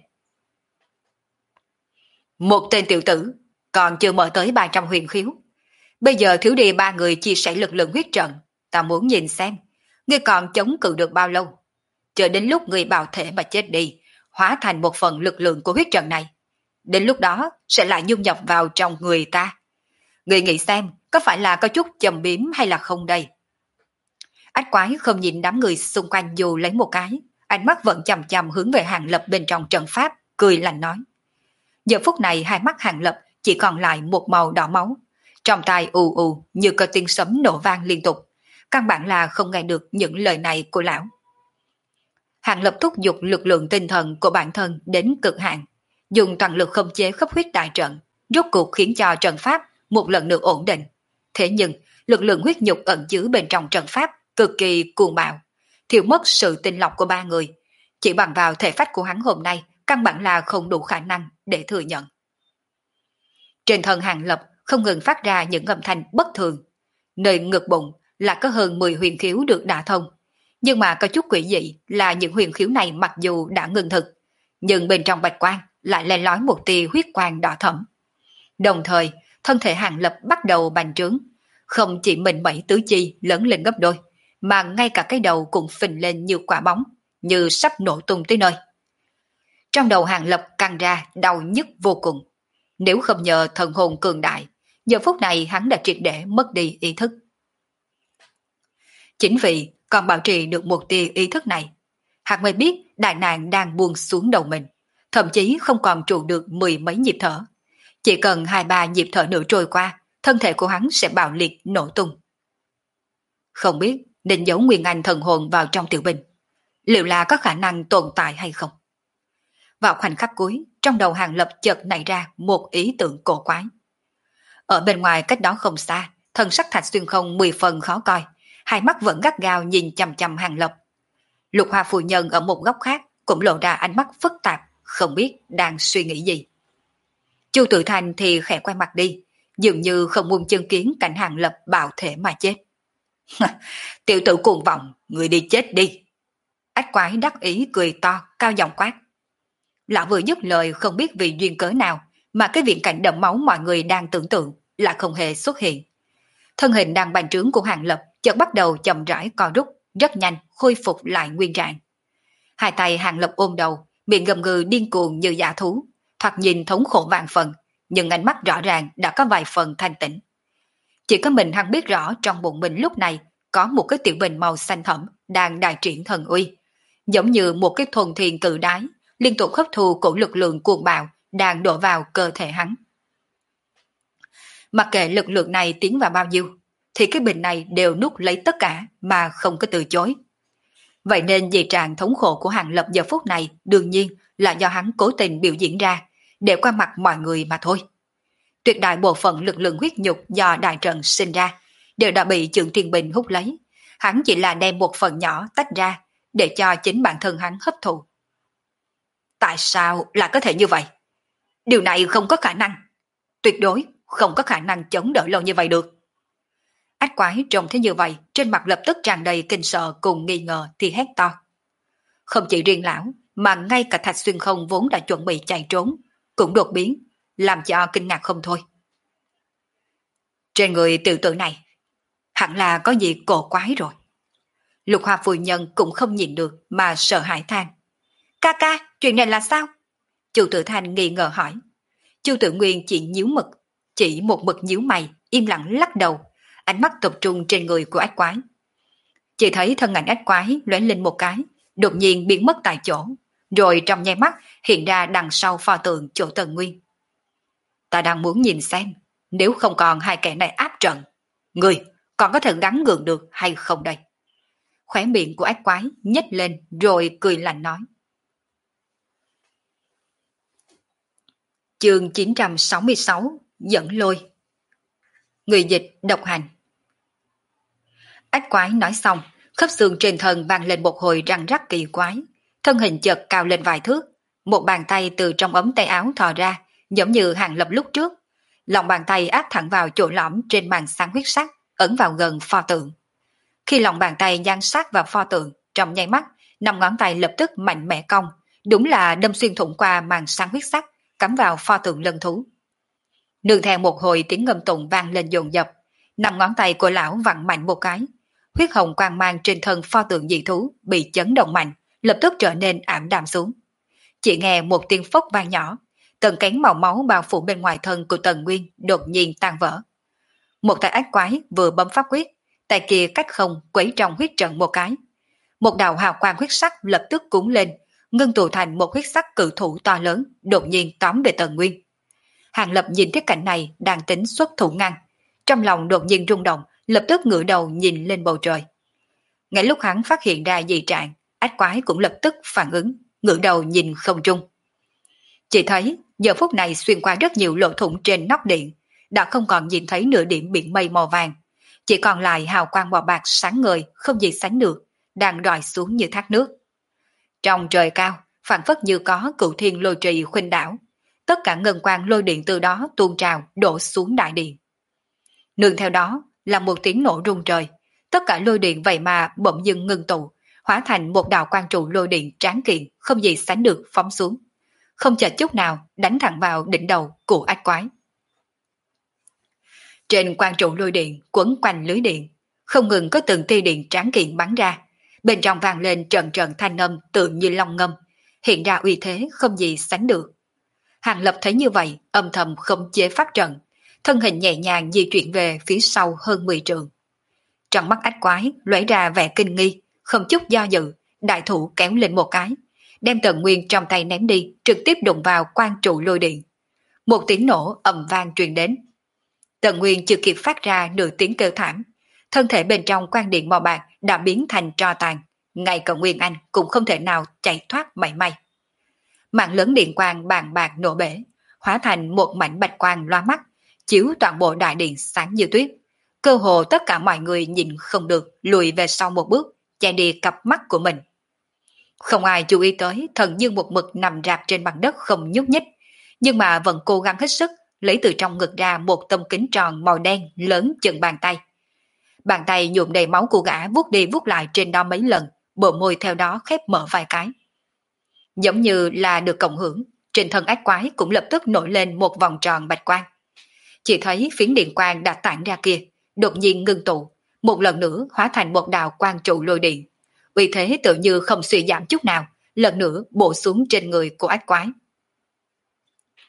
Một tên tiểu tử, còn chưa mở tới 300 huyền khiếu. Bây giờ thiếu đi ba người chia sẻ lực lượng huyết trận, ta muốn nhìn xem, ngươi còn chống cự được bao lâu. Chờ đến lúc ngươi bào thể mà chết đi, hóa thành một phần lực lượng của huyết trận này. Đến lúc đó sẽ lại dung nhập vào trong người ta. Ngươi nghĩ xem, có phải là có chút châm biếm hay là không đây? Ách quái không nhìn đám người xung quanh dù lấy một cái, ánh mắt vẫn chằm chằm hướng về Hàng Lập bên trong trận pháp, cười lạnh nói. Giờ phút này hai mắt Hàng Lập chỉ còn lại một màu đỏ máu, trong tai ù ù như có tiếng sấm nổ vang liên tục, căn bản là không nghe được những lời này của lão. Hàng Lập thúc giục lực lượng tinh thần của bản thân đến cực hạn, dùng toàn lực khống chế khớp huyết đại trận, rốt cuộc khiến cho trận pháp một lần nữa ổn định. Thế nhưng, lực lượng huyết nhục ẩn chứa bên trong trận pháp cực kỳ cuồng bạo, thiếu mất sự tinh lọc của ba người. Chỉ bằng vào thể phách của hắn hôm nay, căn bản là không đủ khả năng để thừa nhận. Trên thân Hàng Lập không ngừng phát ra những âm thanh bất thường. Nơi ngực bụng là có hơn 10 huyền khiếu được đả thông. Nhưng mà có chút quỷ dị là những huyền khiếu này mặc dù đã ngừng thực, nhưng bên trong bạch quang lại len lói một tia huyết quang đỏ thẫm. Đồng thời, thân thể Hàng Lập bắt đầu bành trướng, không chỉ mình mẩy tứ chi lớn lên gấp đôi, mà ngay cả cái đầu cũng phình lên như quả bóng, như sắp nổ tung tới nơi. Trong đầu Hàng Lập căng ra đau nhức vô cùng. Nếu không nhờ thần hồn cường đại, giờ phút này hắn đã triệt để mất đi ý thức. Chính vì còn bảo trì được một tia ý thức này, hắn mới biết đại nạn đang buông xuống đầu mình, thậm chí không còn trụ được 10 mấy nhịp thở. Chỉ cần 2-3 nhịp thở nữa trôi qua, thân thể của hắn sẽ bạo liệt nổ tung. Không biết nên giấu nguyên anh thần hồn vào trong tiểu binh, liệu là có khả năng tồn tại hay không? Vào khoảnh khắc cuối, trong đầu Hàng Lập chợt nảy ra một ý tưởng cổ quái. Ở bên ngoài cách đó không xa, thân sắc Thạch Xuyên Không 10 phần khó coi, hai mắt vẫn gắt gao nhìn chằm chằm Hàng Lập. Lục Hoa phu nhân ở một góc khác cũng lộ ra ánh mắt phức tạp, không biết đang suy nghĩ gì. Chu Tự Thành thì khẽ quay mặt đi, dường như không muốn chứng kiến cảnh Hàng Lập bạo thể mà chết. Tiểu tử cuồng vọng, người đi chết đi. Ách quái đắc ý cười to, cao giọng quát. Lão vừa dứt lời không biết vì duyên cớ nào mà cái viễn cảnh đẫm máu mọi người đang tưởng tượng là không hề xuất hiện. Thân hình đang bành trướng của Hàng Lập chợt bắt đầu chậm rãi co rút, rất nhanh khôi phục lại nguyên trạng. Hai tay Hàng Lập ôm đầu, miệng gầm gừ điên cuồng như dã thú, thoạt nhìn thống khổ vạn phần, nhưng ánh mắt rõ ràng đã có vài phần thanh tĩnh. Chỉ có mình hắn biết rõ trong bụng mình lúc này có một cái tiểu bình màu xanh thẫm đang đại triển thần uy, giống như một cái thuần thiền cự đái, liên tục hấp thu của lực lượng cuồng bạo đang đổ vào cơ thể hắn. Mặc kệ lực lượng này tiến vào bao nhiêu, thì cái bình này đều nuốt lấy tất cả mà không có từ chối. Vậy nên dị trạng thống khổ của Hàng Lập giờ phút này đương nhiên là do hắn cố tình biểu diễn ra, để qua mặt mọi người mà thôi. Tuyệt đại bộ phận lực lượng huyết nhục do đại trận sinh ra đều đã bị Trượng Thiên Bình hút lấy, hắn chỉ là đem một phần nhỏ tách ra để cho chính bản thân hắn hấp thụ. Tại sao lại có thể như vậy? Điều này không có khả năng, tuyệt đối không có khả năng chống đỡ lâu như vậy được. Ách quái trông thấy như vậy, trên mặt lập tức tràn đầy kinh sợ cùng nghi ngờ thì hét to. Không chỉ riêng lão, mà ngay cả Thạch Xuyên Không vốn đã chuẩn bị chạy trốn, cũng đột biến, làm cho kinh ngạc không thôi. Trên người tiểu tử này, hẳn là có gì cổ quái rồi. Lục Hoa phu nhân cũng không nhìn được mà sợ hãi than. Ca ca, chuyện này là sao? Chu Tử Thanh nghi ngờ hỏi. Chu Tử Nguyên chỉ một mực nhíu mày, im lặng lắc đầu, ánh mắt tập trung trên người của ách quái. Chỉ thấy thân ảnh ách quái lóe lên một cái, đột nhiên biến mất tại chỗ, rồi trong nháy mắt hiện ra đằng sau pho tượng chỗ Tần Nguyên. Ta đang muốn nhìn xem, nếu không còn hai kẻ này áp trận, người còn có thể gắn gượng được hay không đây? Khóe miệng của ách quái nhếch lên rồi cười lạnh nói. Chương 966 Dẫn lôi. Người dịch độc hành. Ách quái nói xong, khớp xương trên thân vang lên một hồi răng rắc kỳ quái, thân hình chợt cao lên vài thước, một bàn tay từ trong ống tay áo thò ra, giống như Hàng Lập lúc trước. Lòng bàn tay áp thẳng vào chỗ lõm trên màn sáng huyết sắc, ấn vào gần pho tượng. Khi lòng bàn tay dán sát vào pho tượng, trong nháy mắt, 5 ngón tay lập tức mạnh mẽ cong, đúng là đâm xuyên thủng qua màn sáng huyết sắc, cắm vào pho tượng lân thú. Nương theo một hồi tiếng ngâm tụng vang lên dồn dập, 5 ngón tay của lão vặn mạnh một cái, huyết hồng quang mang trên thân pho tượng dị thú bị chấn động mạnh, lập tức trở nên ảm đạm xuống. Chỉ nghe một tiếng phốc vang nhỏ, tầng cánh màu máu bao phủ bên ngoài thân của Tần Nguyên đột nhiên tan vỡ. Một tay ách quái vừa bấm pháp quyết, tay kia cách không quấy trong huyết trận một cái. Một đạo hào quang huyết sắc lập tức cuốn lên, ngưng tụ thành một huyết sắc cự thủ to lớn, đột nhiên tóm về Tần Nguyên. Hàng Lập nhìn thấy cảnh này đang tính xuất thủ ngăn, trong lòng đột nhiên rung động, lập tức ngửa đầu nhìn lên bầu trời. Ngay lúc hắn phát hiện ra dị trạng, ách quái cũng lập tức phản ứng, ngửa đầu nhìn không trung. Chỉ thấy giờ phút này xuyên qua rất nhiều lỗ thủng trên nóc điện, đã không còn nhìn thấy nửa điểm biển mây màu vàng, chỉ còn lại hào quang bò bạc sáng ngời không gì sánh được, đang rọi xuống như thác nước. Trong trời cao, phảng phất như có cửu thiên lôi trì khuynh đảo, tất cả ngân quang lôi điện từ đó tuôn trào đổ xuống đại điện. Nương theo đó là một tiếng nổ rung trời, tất cả lôi điện vậy mà bỗng dưng ngưng tụ, hóa thành một đạo quang trụ lôi điện tráng kiện không gì sánh được phóng xuống, không chợt chút nào đánh thẳng vào đỉnh đầu của ách quái. Trên quang trụ lôi điện quấn quanh lưới điện, không ngừng có từng tia điện tráng kiện bắn ra, bên trong vang lên trận trận thanh âm tự như long ngâm, hiện ra uy thế không gì sánh được. Hàng Lập thấy như vậy, âm thầm không chế pháp trận, thân hình nhẹ nhàng di chuyển về phía sau hơn 10 trượng. Trong mắt ách quái lóe ra vẻ kinh nghi, không chút do dự, đại thủ kéo lên một cái, đem Tần Nguyên trong tay ném đi, trực tiếp đụng vào quang trụ lôi điện. Một tiếng nổ ầm vang truyền đến. Tần Nguyên chưa kịp phát ra nửa tiếng kêu thảm, thân thể bên trong quang điện màu bạc đã biến thành tro tàn, ngay cả Nguyên Anh cũng không thể nào chạy thoát mảy may. Mạng lớn điện quang bàn bạc nổ bể, hóa thành một mảnh bạch quang loa mắt, chiếu toàn bộ đại điện sáng như tuyết. Cơ hồ tất cả mọi người nhìn không được, lùi về sau một bước, che đi cặp mắt của mình. Không ai chú ý tới Thần Dương một mực nằm rạp trên mặt đất không nhúc nhích, nhưng mà vẫn cố gắng hết sức lấy từ trong ngực ra một tấm kính tròn màu đen lớn chừng bàn tay. Bàn tay nhuộm đầy máu của gã vuốt đi vuốt lại trên đó mấy lần, bờ môi theo đó khép mở vài cái. Giống như là được cộng hưởng, trên thân ách quái cũng lập tức nổi lên một vòng tròn bạch quang. Chỉ thấy phiến điện quang đã tản ra kia, đột nhiên ngưng tụ, một lần nữa hóa thành một đạo quang trụ lôi điện. Uy thế tự như không suy giảm chút nào, lần nữa bổ xuống trên người của ách quái.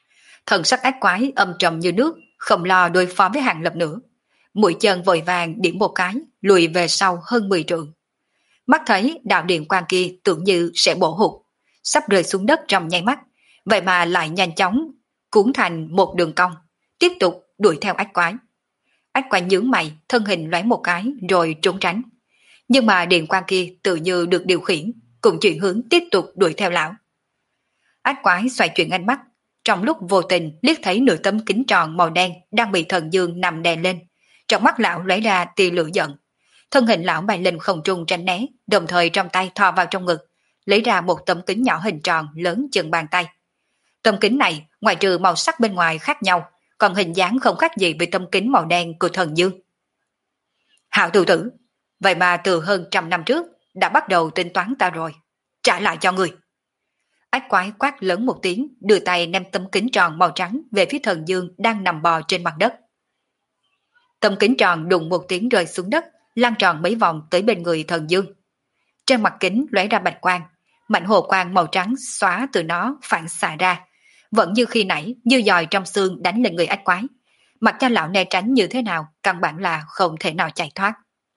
Thần sắc ác quái âm trầm như nước, không lo đối phó với Hàng Lập nữa. Mũi chân vội vàng điểm một cái, lùi về sau hơn 10 trượng. Mắt thấy đạo điện quang kia tưởng như sẽ bổ hụt, sắp rơi xuống đất trong nháy mắt, vậy mà lại nhanh chóng cuốn thành một đường cong, tiếp tục đuổi theo ác quái. Ác quái nhướng mày, thân hình lóe một cái rồi trốn tránh. Nhưng mà điện quang kia tự như được điều khiển, cùng chuyển hướng tiếp tục đuổi theo lão. Ác quái xoay chuyển ánh mắt, trong lúc vô tình liếc thấy nửa tấm kính tròn màu đen đang bị thần dương nằm đè lên. Trong mắt lão lóe ra tia lửa giận. Thân hình lão bay lên không trung tránh né, đồng thời trong tay thò vào trong ngực, lấy ra một tấm kính nhỏ hình tròn lớn chừng bàn tay. Tấm kính này, ngoài trừ màu sắc bên ngoài khác nhau, còn hình dáng không khác gì với tấm kính màu đen của thần dương. Hạo tiểu tử, vậy mà từ hơn 100 năm trước đã bắt đầu tính toán ta rồi. Trả lại cho người. Ác quái quát lớn một tiếng, đưa tay ném tấm kính tròn màu trắng về phía thần dương đang nằm bò trên mặt đất. Tấm kính tròn đùng một tiếng rơi xuống đất, lan tròn mấy vòng tới bên người thần dương. Trên mặt kính lóe ra bạch quang, mảnh hồ quang màu trắng xóa từ nó phản xạ ra, vẫn như khi nãy, như dòi trong xương đánh lên người ác quái. Mặc cho lão né tránh như thế nào, căn bản là không thể nào chạy thoát.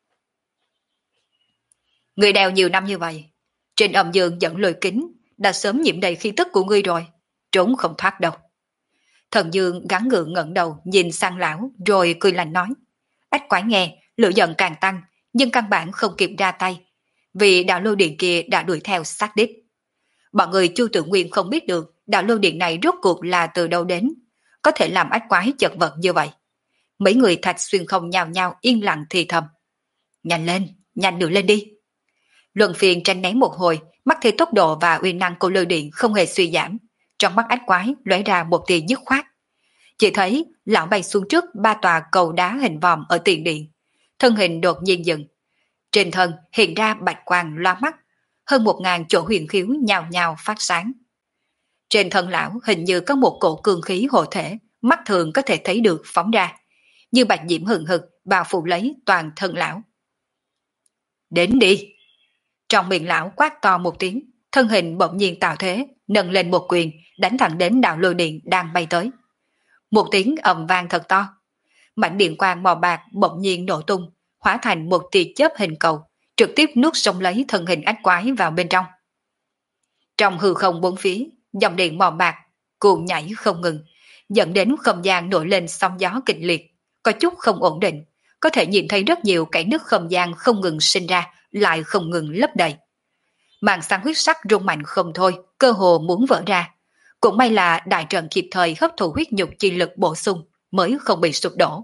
Người đeo nhiều năm như vậy, trên âm dương dẫn lôi kính đã sớm nhiễm đầy khí tức của ngươi rồi, trốn không thoát đâu. Thần dương gắng gượng ngẩng đầu nhìn sang lão rồi cười lạnh nói. Ách quái nghe, lửa giận càng tăng, nhưng căn bản không kịp ra tay, vì đạo lôi điện kia đã đuổi theo sát đích. Bọn người Chu Tự Nguyên không biết được đạo lôi điện này rốt cuộc là từ đâu đến, có thể làm ách quái chật vật như vậy. Mấy người Thạch Xuyên không nhào nhào yên lặng thì thầm. Nhanh lên, nhanh nữa lên đi. Luân phiền tranh né một hồi, mắt thấy tốc độ và uy năng của lôi điện không hề suy giảm. Trong mắt ách quái lóe ra một tia dứt khoát. Chỉ thấy lão bay xuống trước 3 tòa cầu đá hình vòm ở tiền điện. Thân hình đột nhiên dừng. Trên thân hiện ra bạch quang loa mắt, hơn 1000 chỗ huyền khiếu nhào nhào phát sáng. Trên thân lão hình như có một cổ cương khí hộ thể, mắt thường có thể thấy được phóng ra, như bạch diễm hừng hực bao phủ lấy toàn thân lão. Đến đi! Trong miệng lão quát to một tiếng, thân hình bỗng nhiên tạo thế, nâng lên một quyền, đánh thẳng đến đạo lôi điện đang bay tới. Một tiếng ầm vang thật to, mảnh điện quang màu bạc bỗng nhiên nổ tung, hóa thành một tia chớp hình cầu, trực tiếp nuốt sống lấy thân hình ách quái vào bên trong. Trong hư không bốn phía, dòng điện màu bạc cuộn nhảy không ngừng, dẫn đến không gian nổi lên sóng gió kịch liệt, có chút không ổn định, có thể nhìn thấy rất nhiều cái nứt không gian không ngừng sinh ra, lại không ngừng lấp đầy. Màn sáng huyết sắc rung mạnh không thôi, cơ hồ muốn vỡ ra. Cũng may là đại trận kịp thời hấp thụ huyết nhục chi lực bổ sung, mới không bị sụp đổ.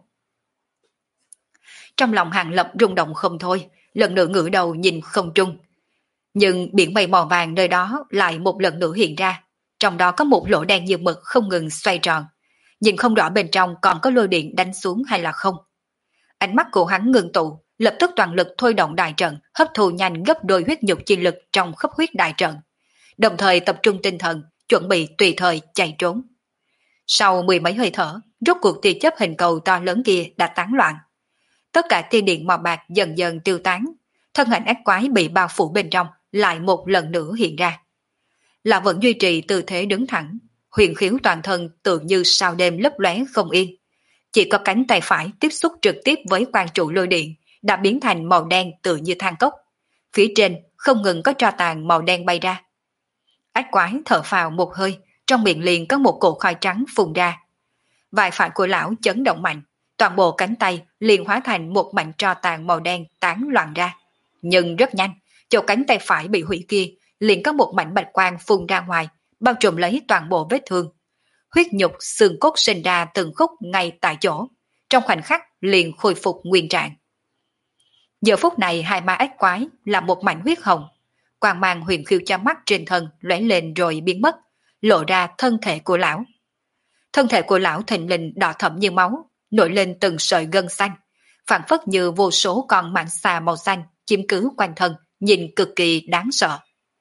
Trong lòng Hàng Lập rung động không thôi, lần nữa ngửa đầu nhìn không trung. Nhưng biển mây màu vàng nơi đó lại một lần nữa hiện ra, trong đó có một lỗ đen như mực không ngừng xoay tròn. Nhìn không rõ bên trong còn có lôi điện đánh xuống hay là không. Ánh mắt của hắn ngừng tụ, lập tức toàn lực thôi động đại trận, hấp thu nhanh gấp đôi huyết nhục chi lực trong khắp huyết đại trận, đồng thời tập trung tinh thần, chuẩn bị tùy thời chạy trốn. Sau 10 mấy hơi thở, rốt cuộc tia chớp hình cầu to lớn kia đã tán loạn. Tất cả tia điện màu bạc dần dần tiêu tán, thân hình ác quái bị bao phủ bên trong lại một lần nữa hiện ra. Là vẫn duy trì tư thế đứng thẳng, huyền khiếu toàn thân tự như sao đêm lấp lóe không yên. Chỉ có cánh tay phải tiếp xúc trực tiếp với quang trụ lôi điện đã biến thành màu đen tự như than cốc. Phía trên không ngừng có tro tàn màu đen bay ra. Ác quái thở phào một hơi, trong miệng liền có một cỗ khói trắng phun ra. Vai phải của lão chấn động mạnh, toàn bộ cánh tay liền hóa thành một mảnh tro tàn màu đen tán loạn ra. Nhưng rất nhanh, chỗ cánh tay phải bị hủy kia liền có một mảnh bạch quang phun ra ngoài, bao trùm lấy toàn bộ vết thương. Huyết nhục xương cốt sinh ra từng khúc ngay tại chỗ, trong khoảnh khắc liền khôi phục nguyên trạng. Giờ phút này hai má ác quái là một mảnh huyết hồng, quang mang huyền khiêu cho mắt trên thân lóe lên rồi biến mất, lộ ra thân thể của lão. Thân thể của lão thình lình đỏ thẫm như máu, nổi lên từng sợi gân xanh, phảng phất như vô số con mãng xà màu xanh chiếm cứ quanh thân, nhìn cực kỳ đáng sợ.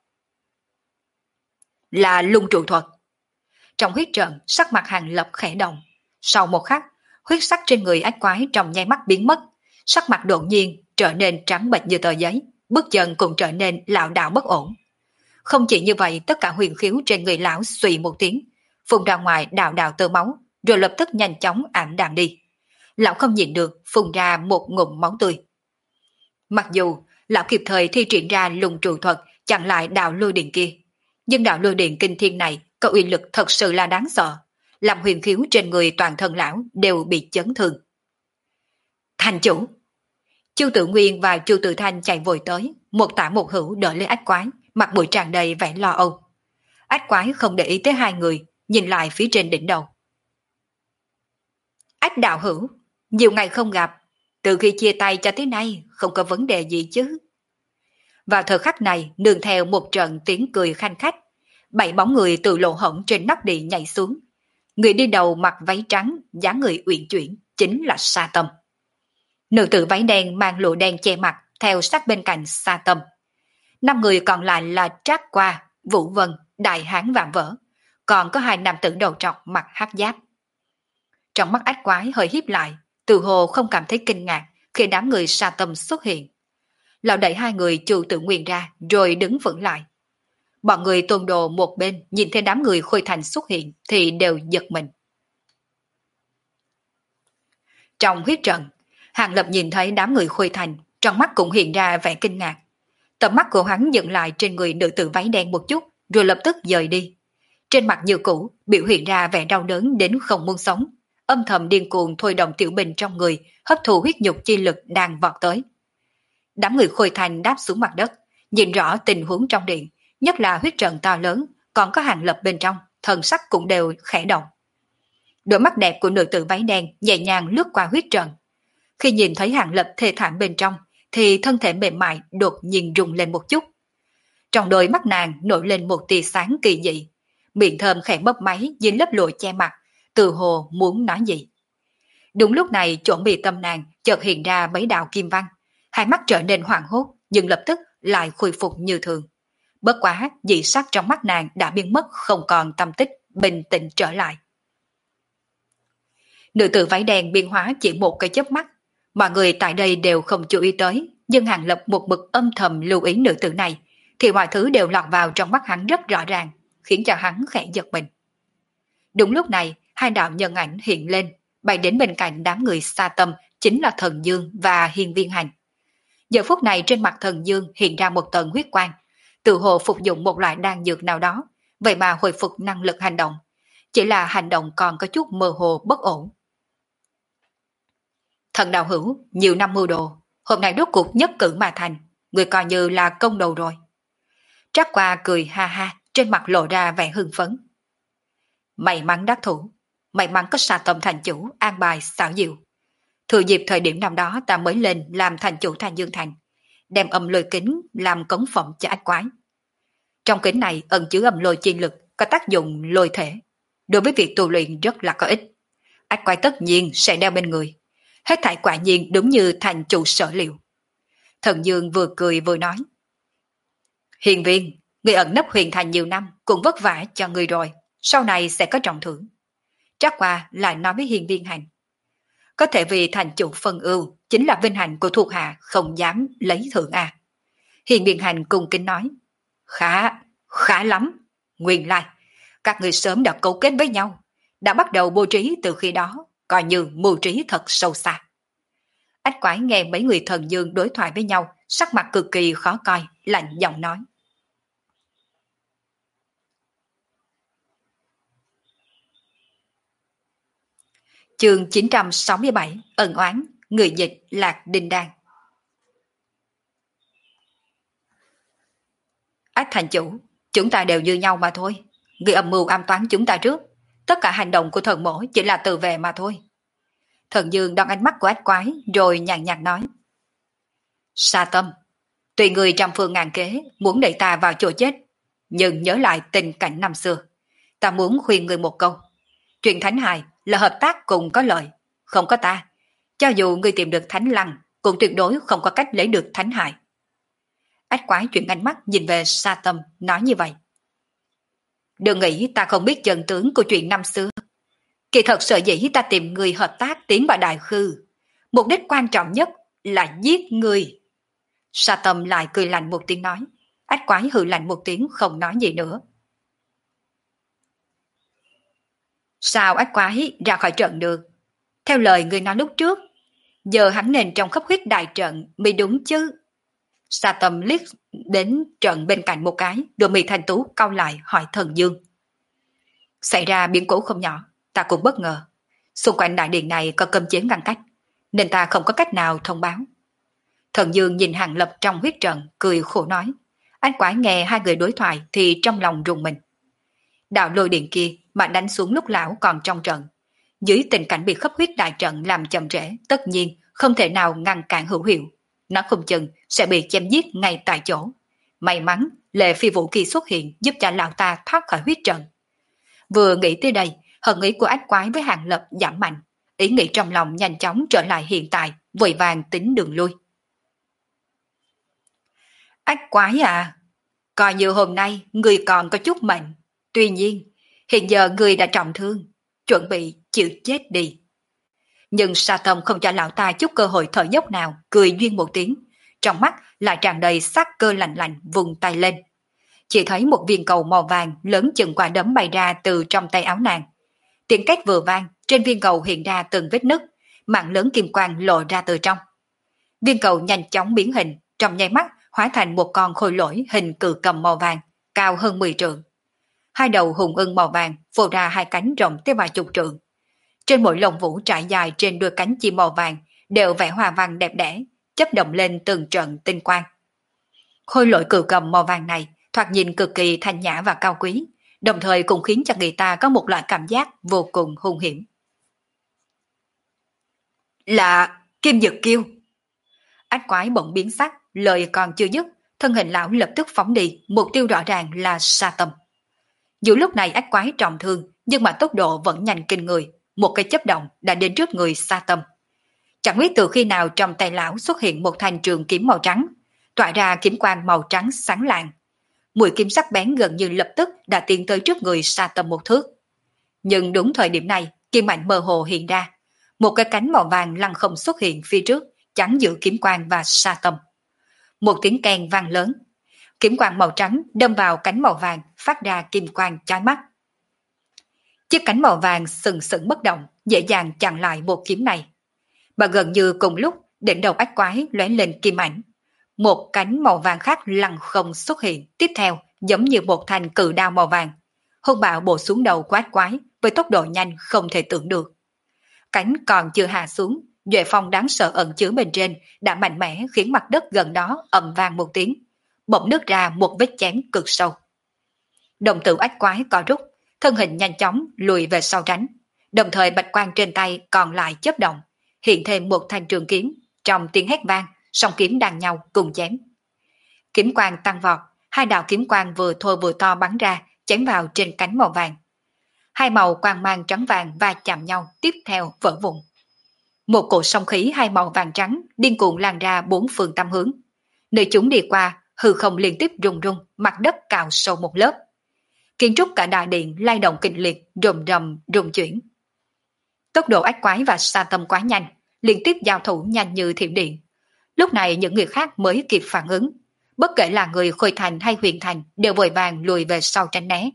Là lung trụ thuật. Trong huyết trận, sắc mặt Hàng Lập khẽ động. Sau một khắc, huyết sắc trên người ác quái trong nháy mắt biến mất, sắc mặt đột nhiên trở nên trắng bệch như tờ giấy, bước chân cũng trở nên lảo đảo bất ổn. Không chỉ như vậy, tất cả huyền khiếu trên người lão xùy một tiếng, phun ra ngoài đạo đạo tơ máu, rồi lập tức nhanh chóng ảm đạm đi. Lão không nhịn được, phun ra một ngụm máu tươi. Mặc dù lão kịp thời thi triển ra lùng trụ thuật chặn lại đạo lôi điện kia, nhưng đạo lôi điện kinh thiên này có uy lực thật sự là đáng sợ, làm huyền khiếu trên người toàn thân lão đều bị chấn thương. Thành chủ! Chu Tự Nguyên và Chu Tự Thanh chạy vội tới, một tả một hữu đỡ lấy ách quái, mặt mũi tràn đầy vẻ lo âu. Ách quái không để ý tới hai người, nhìn lại phía trên đỉnh đầu. Ách đạo hữu, nhiều ngày không gặp, từ khi chia tay cho tới nay không có vấn đề gì chứ. Vào thời khắc này, nương theo một trận tiếng cười khanh khách, 7 bóng người từ lỗ hổng trên nóc điện nhảy xuống. Người đi đầu mặc váy trắng, dáng người uyển chuyển, chính là Sa Tâm. Nữ tử váy đen mang lụa đen che mặt, theo sát bên cạnh Sa Tâm. 5 người còn lại là Trác Qua, Vũ Vân, Đại Hán Vạm Vỡ, còn có 2 nam tử đầu trọc mặc hắc giáp. Trong mắt ách quái hơi híp lại, từ hồ không cảm thấy kinh ngạc khi đám người Sa Tâm xuất hiện. Lão đẩy 2 người Chu Tự Nguyên ra rồi đứng vững lại. Bọn người Tôn Đồ một bên nhìn thấy đám người Khôi Thành xuất hiện thì đều giật mình. Trong huyết trận, Hàng Lập nhìn thấy đám người Khôi Thành, trong mắt cũng hiện ra vẻ kinh ngạc. Tầm mắt của hắn dừng lại trên người nữ tử váy đen một chút, rồi lập tức dời đi. Trên mặt như cũ, biểu hiện ra vẻ đau đớn đến không muốn sống, âm thầm điên cuồng thôi động tiểu bình trong người, hấp thụ huyết nhục chi lực đang vọt tới. Đám người Khôi Thành đáp xuống mặt đất, nhìn rõ tình huống trong điện, nhất là huyết trận to lớn, còn có Hàng Lập bên trong, thần sắc cũng đều khẽ động. Đôi mắt đẹp của nữ tử váy đen nhẹ nhàng lướt qua huyết trận. Khi nhìn thấy Hàng Lập thê thảm bên trong, thì thân thể mềm mại đột nhiên rung lên một chút. Trong đôi mắt nàng nổi lên một tia sáng kỳ dị, miệng thơm khẽ mấp máy dính lớp lụa che mặt, từ hồ muốn nói gì. Đúng lúc này chỗ mi tâm nàng chợt hiện ra mấy đạo kim văn, hai mắt trở nên hoảng hốt, nhưng lập tức lại khôi phục như thường. Bất quá dị sắc trong mắt nàng đã biến mất, không còn tâm tích, bình tĩnh trở lại. Nữ tử váy đen biến hóa chỉ một cái chớp mắt, mọi người tại đây đều không chú ý tới, nhưng Hàng Lập một mực âm thầm lưu ý nữ tử này, thì mọi thứ đều lọt vào trong mắt hắn rất rõ ràng, khiến cho hắn khẽ giật mình. Đúng lúc này, 2 đạo nhân ảnh hiện lên, bay đến bên cạnh đám người Sa Tâm, chính là Thần Dương và Hiên Viên Hành. Giờ phút này trên mặt Thần Dương hiện ra một tầng huyết quang, tự hồ phục dụng một loại đan dược nào đó, vậy mà hồi phục năng lực hành động. Chỉ là hành động còn có chút mơ hồ bất ổn. Thần đạo hữu, nhiều năm mưu đồ, hôm nay rốt cuộc nhất cử mà thành, người coi như là công đầu rồi. Trác Qua cười ha ha, trên mặt lộ ra vẻ hưng phấn. May mắn đắc thủ, may mắn có Sa Tâm thành chủ an bài xảo diệu. Thừa dịp thời điểm năm đó ta mới lên làm thành chủ Thanh Dương Thành, đem âm lôi kính làm cống phẩm cho ách quái. Trong kính này ẩn chứa âm lôi chi lực, có tác dụng lôi thể, đối với việc tu luyện rất là có ích. Ách quái tất nhiên sẽ đeo bên người. Hết thảy quả nhiên đúng như thành chủ sở liệu. Thần Dương vừa cười vừa nói. Hiền Viên, người ẩn nấp huyền thành nhiều năm cũng vất vả cho người rồi, sau này sẽ có trọng thưởng. Trác Qua lại nói với Hiên Viên Hành. Có thể vì thành chủ phân ưu chính là vinh hạnh của thuộc hạ, không dám lấy thưởng à. Hiên Viên Hành cung kính nói. Khá lắm. Nguyên lai, các người sớm đã cấu kết với nhau, đã bắt đầu bố trí từ khi đó, coi như mưu trí thật sâu xa. Ách quái nghe mấy người Thần Dương đối thoại với nhau, sắc mặt cực kỳ khó coi, lạnh giọng nói. Chương 967, ân oán, người dịch Lạc Đinh Đan. Ách thành chủ, chúng ta đều như nhau mà thôi. Người âm mưu ám toán chúng ta trước, tất cả hành động của thần mổ chỉ là tự vệ mà thôi. Thần Dương đón ánh mắt của ách quái rồi nhàn nhạt nói. Sa Tâm, tùy người trăm phương ngàn kế muốn đẩy ta vào chỗ chết, nhưng nhớ lại tình cảnh năm xưa. Ta muốn khuyên người một câu. Chuyện Thánh Hài là hợp tác cùng có lợi, không có ta. Cho dù người tìm được Thánh Lăng, cũng tuyệt đối không có cách lấy được Thánh Hài. Ách quái chuyển ánh mắt nhìn về Sa Tâm, nói như vậy. Đừng nghĩ ta không biết chân tướng của chuyện năm xưa. Kỳ thật sở dĩ ta tìm người hợp tác tiến vào Đại Khư, mục đích quan trọng nhất là giết người. Sa Tâm lại cười lạnh một tiếng nói. Ách quái hừ lạnh một tiếng không nói gì nữa. Sao ách quái ra khỏi trận được? Theo lời người nói lúc trước, giờ hắn nên trong khắp huyết đại trận mới đúng chứ. Sa Tâm liếc đến trận bên cạnh một cái, đôi mi thanh tú cau lại hỏi Thần Dương. Xảy ra biến cố không nhỏ, ta cũng bất ngờ. Xung quanh đại điện này có cấm chế ngăn cách, nên ta không có cách nào thông báo. Thần Dương nhìn Hàng Lập trong huyết trận, cười khổ nói. Anh quái nghe hai người đối thoại thì trong lòng rùng mình. Đạo lôi điện kia mà đánh xuống lúc lão còn trong trận. Dưới tình cảnh bị khắp huyết đại trận làm chậm trễ, tất nhiên không thể nào ngăn cản hữu hiệu. Nó không chừng sẽ bị chém giết ngay tại chỗ. May mắn Lệ Phi Vũ Kỳ xuất hiện giúp cho lão ta thoát khỏi huyết trận. Vừa nghĩ tới đây, hận ý của ách quái với Hàng Lập giảm mạnh. Ý nghĩ trong lòng nhanh chóng trở lại hiện tại, vội vàng tính đường lui. Ách quái à, coi như hôm nay người còn có chút mệnh. Tuy nhiên, hiện giờ người đã trọng thương, chuẩn bị chịu chết đi. Nhưng Sa Tâm không cho lão ta chút cơ hội thở dốc nào, cười duyên một tiếng. Trong mắt lại tràn đầy sát cơ lạnh lạnh vùng tay lên. Chỉ thấy một viên cầu màu vàng lớn chừng quả đấm bay ra từ trong tay áo nàng. Tiếng két vừa vang, trên viên cầu hiện ra từng vết nứt, mảng lớn kim quang lộ ra từ trong. Viên cầu nhanh chóng biến hình, trong nháy mắt hóa thành một con khôi lỗi hình cự cầm màu vàng, cao hơn 10 trượng. Hai đầu hùng ưng màu vàng phô ra hai cánh rộng tới vài chục trượng. Trên mỗi lông vũ trải dài trên đuôi cánh chim màu vàng đều vẽ hoa văn đẹp đẽ, chớp động lên từng trận tinh quang. Khôi lỗi cự cầm màu vàng này thoạt nhìn cực kỳ thanh nhã và cao quý, đồng thời cũng khiến cho người ta có một loại cảm giác vô cùng hung hiểm. Là Kim Dực Kiêu. Ách quái bỗng biến sắc, lời còn chưa dứt, thân hình lão lập tức phóng đi, mục tiêu rõ ràng là Sa Tâm. Dù lúc này ách quái trọng thương, nhưng mà tốc độ vẫn nhanh kinh người, một cái chớp động đã đến trước người Sa Tâm. Chẳng biết từ khi nào trong tay lão xuất hiện một thanh trường kiếm màu trắng, tỏa ra kiếm quang màu trắng sáng lạng. Mũi kiếm sắc bén gần như lập tức đã tiến tới trước người Sa Tâm một thước. Nhưng đúng thời điểm này, kim ảnh mơ hồ hiện ra, một cái cánh màu vàng lăng không xuất hiện phía trước, chắn giữa kiếm quang và Sa Tâm. Một tiếng keng vang lớn, kiếm quang màu trắng đâm vào cánh màu vàng, phát ra kim quang chói mắt. Chiếc cánh màu vàng sừng sững bất động, dễ dàng chặn lại một kiếm này. Và gần như cùng lúc, đỉnh đầu ách quái lóe lên kim ảnh. Một cánh màu vàng khác lăng không xuất hiện, tiếp theo giống như một thanh cự đao màu vàng. Hung bạo bổ xuống đầu của ách quái với tốc độ nhanh không thể tưởng được. Cánh còn chưa hạ xuống, duệ phong đáng sợ ẩn chứa bên trên đã mạnh mẽ khiến mặt đất gần đó ầm vang một tiếng, bỗng nứt ra một vết chém cực sâu. Đồng tử ách quái co rút, thân hình nhanh chóng lùi về sau tránh, đồng thời bạch quang trên tay còn lại chớp động, hiện thêm một thanh trường kiếm, trong tiếng hét vang, song kiếm đan nhau cùng chém. Kiếm quang tăng vọt, hai đạo kiếm quang vừa thô vừa to bắn ra, chém vào trên cánh màu vàng. Hai màu quang mang trắng vàng va chạm nhau, tiếp theo vỡ vụn. Một cổ song khí hai màu vàng trắng điên cuồng lan ra bốn phương tám hướng. Nơi chúng đi qua, hư không liên tiếp rung rung, mặt đất cào sâu một lớp. Kiến trúc cả đại điện lay động kịch liệt, rầm rầm rung chuyển. Tốc độ ách quái và Sa Tâm quá nhanh, liên tiếp giao thủ nhanh như thiểm điện. Lúc này những người khác mới kịp phản ứng, bất kể là người Khôi Thành hay Huyền Thành đều vội vàng lùi về sau tránh né.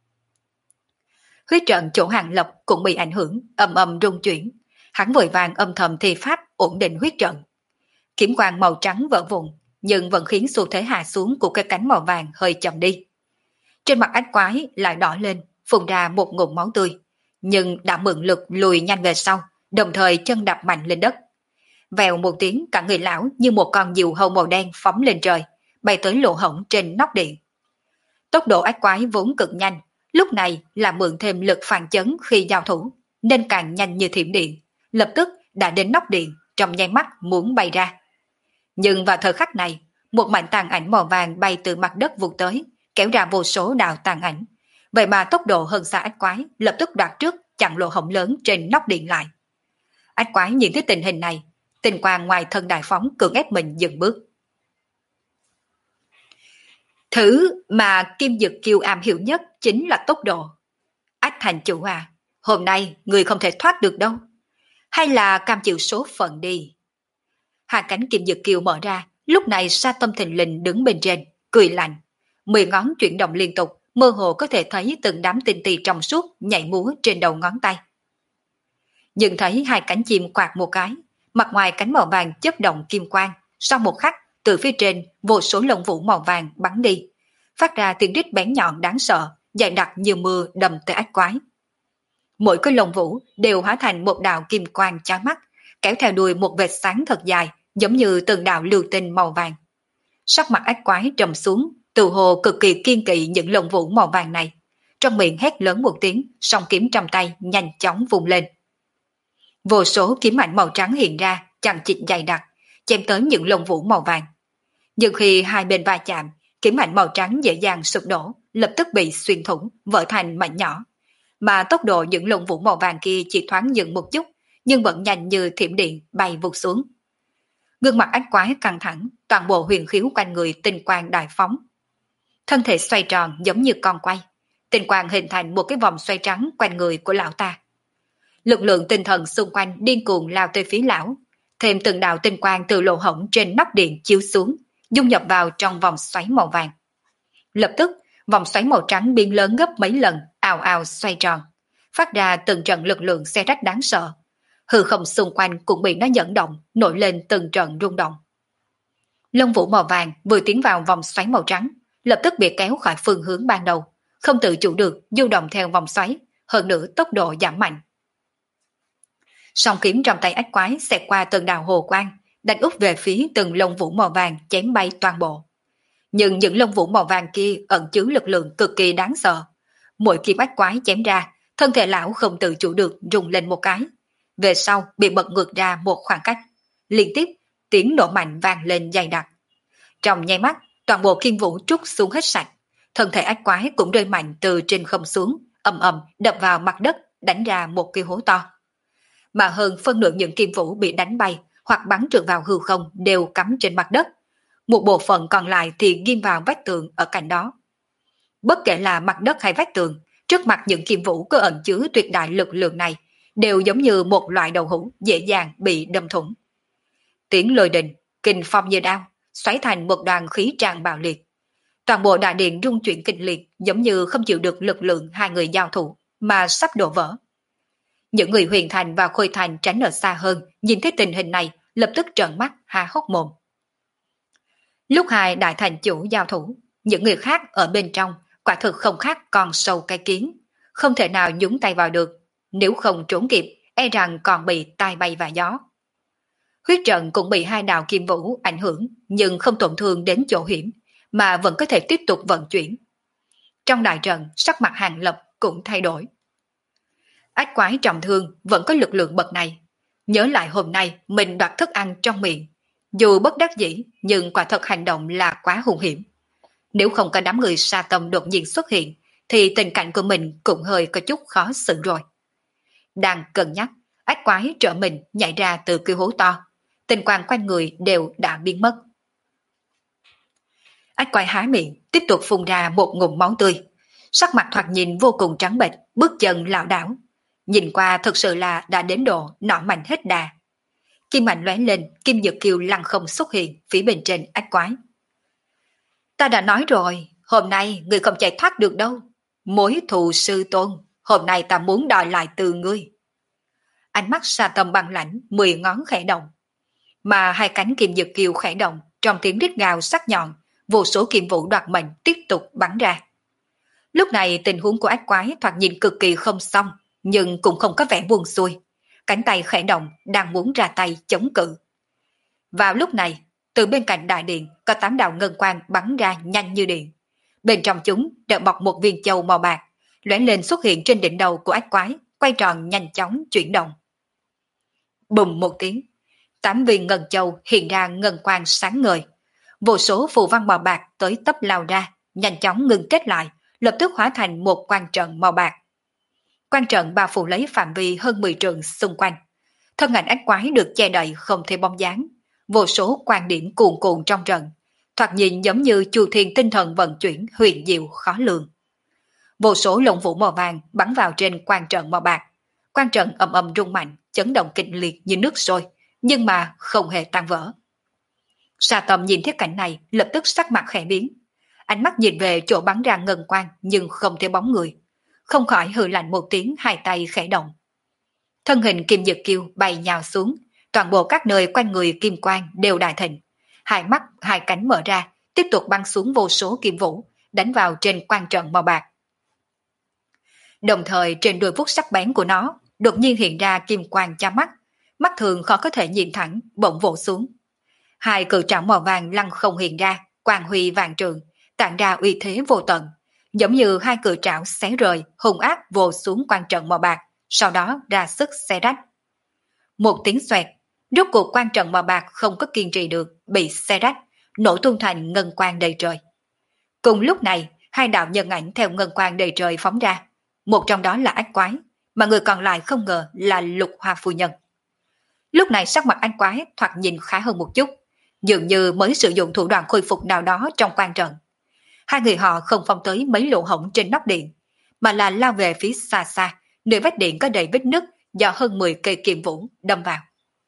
Huyết trận chỗ Hàng Lập cũng bị ảnh hưởng, ầm ầm rung chuyển. Hắn vội vàng âm thầm thi pháp ổn định huyết trận. Kiếm quang màu trắng vỡ vụn, nhưng vẫn khiến xu thế hạ xuống của cái cánh màu vàng hơi chậm đi. Trên mặt ách quái lại đỏ lên, phun ra một ngụm máu tươi, nhưng đã mượn lực lùi nhanh về sau, đồng thời chân đạp mạnh lên đất. Vèo một tiếng, cả người lão như một con diều hâu màu đen phóng lên trời, bay tới lỗ hổng trên nóc điện. Tốc độ ách quái vốn cực nhanh, lúc này là mượn thêm lực phản chấn khi giao thủ, nên càng nhanh như thiểm điện, lập tức đã đến nóc điện, trong nháy mắt muốn bay ra. Nhưng vào thời khắc này, một mảnh tàn ảnh màu vàng bay từ mặt đất vụt tới, kéo ra vô số đạo tàn ảnh. Vậy mà tốc độ hơn xa ách quái, lập tức đoạt trước chặn lỗ hổng lớn trên nóc điện lại. Ách quái nhìn thấy tình hình này, tình quang ngoài thân đại phóng cưỡng ép mình dừng bước. Thứ mà Kim Dực Kiêu am hiểu nhất chính là tốc độ. Ách thành chủ à, hôm nay người không thể thoát được đâu. Hay là cam chịu số phận đi. Hai cánh Kim Dực Kiêu mở ra, lúc này Sa Tâm thình lình đứng bên trên, cười lạnh. 10 ngón chuyển động liên tục, mơ hồ có thể thấy từng đám tinh tì trong suốt nhảy múa trên đầu ngón tay. Nhưng thấy hai cánh chim quạt một cái, mặt ngoài cánh màu vàng chớp động kim quang, sau một khắc, từ phía trên vô số lông vũ màu vàng bắn đi, phát ra tiếng rít bén nhọn đáng sợ, dày đặc như mưa đầm tới ách quái. Mỗi cái lông vũ đều hóa thành một đạo kim quang chói mắt, kéo theo đuôi một vệt sáng thật dài, giống như từng đạo lưu tinh màu vàng. Sắc mặt ách quái trầm xuống, từ hồ cực kỳ kiên kỵ những lông vũ màu vàng này. Trong miệng hét lớn một tiếng, song kiếm trong tay nhanh chóng vùng lên. Vô số kiếm ảnh màu trắng hiện ra, chằng chịt dày đặc, chém tới những lông vũ màu vàng. Nhưng khi hai bên va chạm, kiếm ảnh màu trắng dễ dàng sụp đổ, lập tức bị xuyên thủng, vỡ thành mảnh nhỏ. Mà tốc độ những lông vũ màu vàng kia chỉ thoáng dừng một chút, nhưng vẫn nhanh như thiểm điện bay vụt xuống. Gương mặt ách quái căng thẳng, toàn bộ huyền khiếu quanh người tinh quang đại phóng. Thân thể xoay tròn giống như con quay, tinh quang hình thành một cái vòng xoay trắng quanh người của lão ta. Lực lượng tinh thần xung quanh điên cuồng lao tới phía lão, thêm từng đạo tinh quang từ lỗ hổng trên nắp điện chiếu xuống, dung nhập vào trong vòng xoáy màu vàng. Lập tức, vòng xoáy màu trắng biến lớn gấp mấy lần, ào ào xoay tròn, phát ra từng trận lực lượng xé rách đáng sợ. Hư không xung quanh cũng bị nó dẫn động, nổi lên từng trận rung động. Lông vũ màu vàng vừa tiến vào vòng xoáy màu trắng, lập tức bị kéo khỏi phương hướng ban đầu, không tự chủ được du động theo vòng xoáy, hơn nữa tốc độ giảm mạnh. Song kiếm trong tay ách quái xẹt qua từng đạo hồ quang, đánh úp về phía từng lông vũ màu vàng chém bay toàn bộ. Nhưng những lông vũ màu vàng kia ẩn chứa lực lượng cực kỳ đáng sợ. Mỗi kiếm ách quái chém ra, thân thể lão không tự chủ được rung lên một cái. Về sau bị bật ngược ra một khoảng cách. Liên tiếp, tiếng nổ mạnh vang lên dày đặc. Trong nháy mắt, toàn bộ kim vũ trút xuống hết sạch. Thân thể ách quái cũng rơi mạnh từ trên không xuống, ầm ầm đập vào mặt đất, đánh ra một cái hố to. Mà hơn phân nửa những kim vũ bị đánh bay hoặc bắn trượt vào hư không đều cắm trên mặt đất. Một bộ phận còn lại thì ghim vào vách tường ở cạnh đó. Bất kể là mặt đất hay vách tường, trước mặt những kim vũ có ẩn chứa tuyệt đại lực lượng này, đều giống như một loại đầu hũ dễ dàng bị đâm thủng. Tiếng lôi đình, kình phong như đao, xoáy thành một đoàn khí tràn bạo liệt. Toàn bộ đại điện rung chuyển kịch liệt, giống như không chịu được lực lượng hai người giao thủ mà sắp đổ vỡ. Những người Huyền Thành và Khôi Thành tránh ở xa hơn, nhìn thấy tình hình này, lập tức trợn mắt há hốc mồm. Lúc hai đại thành chủ giao thủ, những người khác ở bên trong quả thực không khác còn sâu cái kiến, không thể nào nhúng tay vào được, nếu không trốn kịp, e rằng còn bị tai bay và gió. Huyết trận cũng bị hai đạo kim vũ ảnh hưởng, nhưng không tổn thương đến chỗ hiểm, mà vẫn có thể tiếp tục vận chuyển. Trong đại trận, sắc mặt Hàng Lập cũng thay đổi. Ách quái trọng thương vẫn có lực lượng bậc này. Nhớ lại hôm nay mình đoạt thức ăn trong miệng. Dù bất đắc dĩ, nhưng quả thật hành động là quá hung hiểm. Nếu không có đám người sa tâm đột nhiên xuất hiện, thì tình cảnh của mình cũng hơi có chút khó xử rồi. Đang cân nhắc, ách quái trở mình nhảy ra từ cái hố to. Tình quang quanh người đều đã biến mất. Ách quái há miệng, tiếp tục phun ra một ngụm máu tươi. Sắc mặt thoạt nhìn vô cùng trắng bệch, bước chân lảo đảo. Nhìn qua thực sự là đã đến độ nọ mạnh hết đà. Kim mạnh lóe lên, Kim Dực Kiều lăng không xuất hiện phía bên trên ách quái. Ta đã nói rồi, hôm nay người không chạy thoát được đâu. Mối thù sư tôn, hôm nay ta muốn đòi lại từ ngươi. Ánh mắt sa tâm băng lãnh, 10 ngón khẽ động. Mà hai cánh Kim Dực Kiều khẽ động, trong tiếng rít gào sắc nhọn, vô số kim vũ đoạt mệnh tiếp tục bắn ra. Lúc này tình huống của ách quái thoạt nhìn cực kỳ không xong, nhưng cũng không có vẻ buông xuôi. Cánh tay khẽ động, đang muốn ra tay chống cự. Vào lúc này, từ bên cạnh đại điện có 8 đạo ngân quang bắn ra nhanh như điện. Bên trong chúng đều bọc một viên châu màu bạc, lóe lên xuất hiện trên đỉnh đầu của ách quái, quay tròn nhanh chóng chuyển động. Bùm một tiếng, 8 viên ngân châu hiện ra ngân quang sáng ngời. Vô số phù văn màu bạc tới tấp lao ra, nhanh chóng ngừng kết lại, lập tức hóa thành một quang trận màu bạc. Quang trận bao phủ lấy phạm vi hơn 10 trượng xung quanh. Thân ảnh ách quái được che đậy không thể bóng dáng. Vô số quan điểm cuồn cuộn trong trận, thoạt nhìn giống như chu thiên tinh thần vận chuyển huyền diệu khó lường. Vô số lông vũ màu vàng bắn vào trên quang trận màu bạc. Quang trận ầm ầm rung mạnh, chấn động kịch liệt như nước sôi, nhưng mà không hề tan vỡ. Sa Tâm nhìn thấy cảnh này, lập tức sắc mặt khẽ biến. ánh mắt nhìn về chỗ bắn ra ngân quang nhưng không thấy bóng người, không khỏi hừ lạnh một tiếng, hai tay khẽ động. Thân hình Kim Dực Kiêu bay nhào xuống, toàn bộ các nơi quanh người kim quang đều đại thịnh, hai mắt hai cánh mở ra, tiếp tục bắn xuống vô số kim vũ, đánh vào trên quan trận màu bạc. Đồng thời trên đuôi vuốt sắc bén của nó đột nhiên hiện ra kim quang chói mắt, mắt thường khó có thể nhìn thẳng, bỗng vỗ xuống. Hai cự trảo màu vàng lăng không hiện ra, quang huy vàng trường, tản ra uy thế vô tận, giống như hai cự trảo xé rời, hung ác vồ xuống quan trận màu bạc, sau đó ra sức xé rách. Một tiếng xoẹt, rốt cuộc quan trận màu bạc không có kiên trì được, bị xé rách, nổ tung thành ngân quang đầy trời. Cùng lúc này, hai đạo nhân ảnh theo ngân quang đầy trời phóng ra, một trong đó là Ách Quái, mà người còn lại không ngờ là Lục Hoa phu nhân. Lúc này sắc mặt Ách Quái thoạt nhìn khá hơn một chút, dường như mới sử dụng thủ đoạn khôi phục nào đó trong quan trận. Hai người họ không phong tới mấy lỗ hổng trên nóc điện, mà là lao về phía xa xa, nơi vách điện có đầy vết nứt do hơn 10 cây kiềm vũ đâm vào.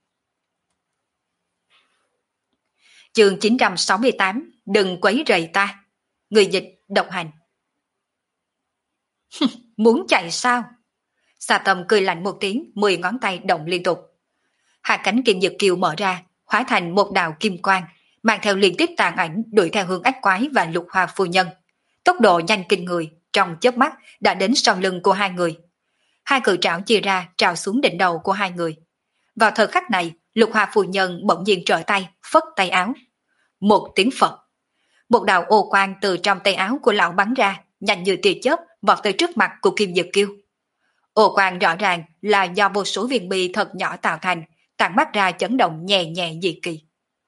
Chương 968, đừng quấy rầy ta. Người dịch độc hành. Muốn chạy sao? Xà Tâm cười lạnh một tiếng, 10 ngón tay động liên tục. Hai cánh Kim Dực Kiêu mở ra, hóa thành một đạo kim quang, mang theo liên tiếp tàn ảnh đuổi theo hướng Ách Quái và Lục Hoa phu nhân. Tốc độ nhanh kinh người, trong chớp mắt đã đến sau lưng của hai người. Hai cự trảo chia ra trào xuống đỉnh đầu của hai người. Vào thời khắc này, Lục Hoa phu nhân bỗng nhiên trở tay, phất tay áo. Một tiếng Phật. Một đạo ô quang từ trong tay áo của lão bắn ra, nhanh như tia chớp vọt tới trước mặt của Kim Dực Kiêu. Ô quang rõ ràng là do vô số viên bi thật nhỏ tạo thành, tản mắt ra chấn động nhẹ nhẹ dị kỳ.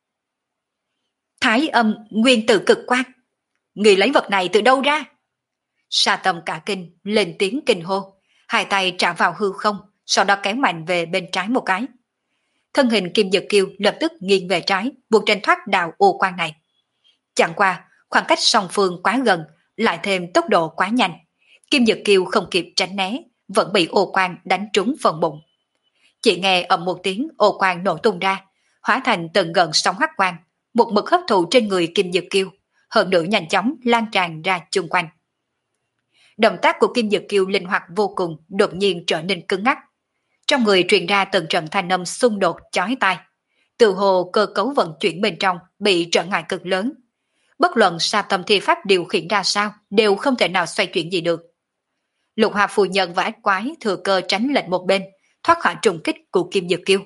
Thái âm nguyên tử cực quang. Người lấy vật này từ đâu ra? Sa Tâm cả kinh, lên tiếng kinh hô, hai tay trả vào hư không, sau đó kéo mạnh về bên trái một cái. Thân hình Kim Dực Kiêu lập tức nghiêng về trái, buộc trên thoát đạo ô quang này. Chẳng qua, khoảng cách song phương quá gần, lại thêm tốc độ quá nhanh. Kim Dực Kiêu không kịp tránh né, vẫn bị ô quang đánh trúng phần bụng. Chỉ nghe ầm một tiếng, ô quang nổ tung ra, hóa thành từng gần sóng hắc quang, một mực hấp thụ trên người Kim Dực Kiêu, hơn nữa nhanh chóng lan tràn ra chung quanh. Động tác của Kim Dực Kiêu linh hoạt vô cùng, đột nhiên trở nên cứng ngắc. Trong người truyền ra từng trận thanh âm xung đột chói tai. Từ hồ cơ cấu vận chuyển bên trong bị trở ngại cực lớn. Bất luận Sa Tâm thi pháp điều khiển ra sao, đều không thể nào xoay chuyển gì được. Lục Hoa phu nhân và Ách Quái thừa cơ tránh lệch một bên, thoát khỏi trùng kích của Kim Dực Kiêu.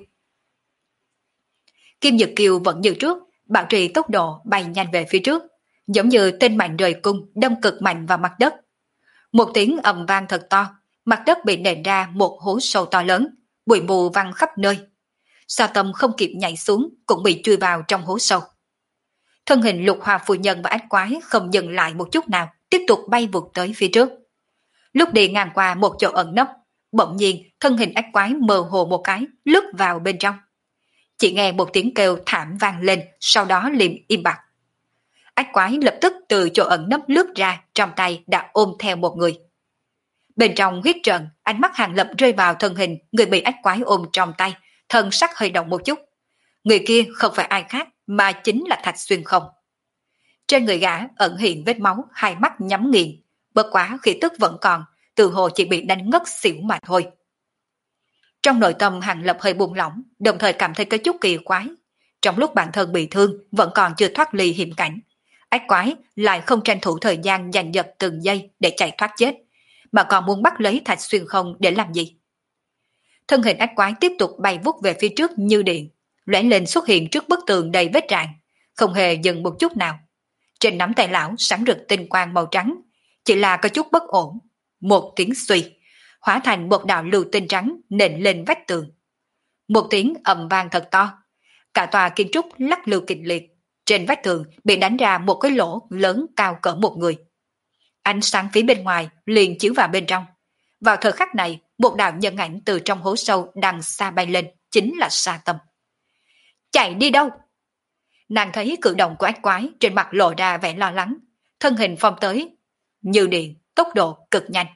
Kim Dực Kiêu vẫn như trước, bảo trì tốc độ bay nhanh về phía trước, giống như tên mạnh rời cung đâm cực mạnh vào mặt đất. Một tiếng ầm vang thật to, mặt đất bị nện ra một hố sâu to lớn, bụi mù văng khắp nơi. Sa Tâm không kịp nhảy xuống, cũng bị chui vào trong hố sâu. Thân hình Lục Hoa phu nhân và Ách Quái không dừng lại một chút nào, tiếp tục bay vụt tới phía trước. Lúc đi ngang qua một chỗ ẩn nấp, bỗng nhiên thân hình Ách Quái mơ hồ một cái, lướt vào bên trong. Chỉ nghe một tiếng kêu thảm vang lên, sau đó liền im bặt. Ách Quái lập tức từ chỗ ẩn nấp lướt ra, trong tay đã ôm theo một người. Bên trong huyết trận, ánh mắt Hàng Lập rơi vào thân hình người bị Ách Quái ôm trong tay, thân sắc hơi động một chút. Người kia không phải ai khác mà chính là Thạch Xuyên Không. Trên người gã ẩn hiện vết máu, hai mắt nhắm nghiền, bất quá khí tức vẫn còn, từ hồ chỉ bị đánh ngất xỉu mà thôi. Trong nội tâm Hàng Lập hơi buông lỏng, đồng thời cảm thấy có chút kỳ quái. Trong lúc bản thân bị thương, vẫn còn chưa thoát ly hiểm cảnh, Ách Quái lại không tranh thủ thời gian giành giật từng giây để chạy thoát chết, mà còn muốn bắt lấy Thạch Xuyên Không để làm gì? Thân hình Ách Quái tiếp tục bay vút về phía trước như điện, lóe lên xuất hiện trước bức tường đầy vết rạn, không hề dừng một chút nào. Trên nắm tay lão sáng rực tinh quang màu trắng, chỉ là có chút bất ổn. Một tiếng suy, hóa thành một đạo lưu tinh trắng nện lên vách tường. Một tiếng ầm vang thật to, cả tòa kiến trúc lắc lư kịch liệt. Trên vách tường bị đánh ra một cái lỗ lớn cao cỡ một người. Ánh sáng phía bên ngoài liền chiếu vào bên trong. Vào thời khắc này, một đạo nhân ảnh từ trong hố sâu đằng xa bay lên, chính là Sa Tâm. Chạy đi đâu? Nàng thấy cử động của Ách Quái, trên mặt lộ ra vẻ lo lắng, thân hình phong tới như điện, tốc độ cực nhanh.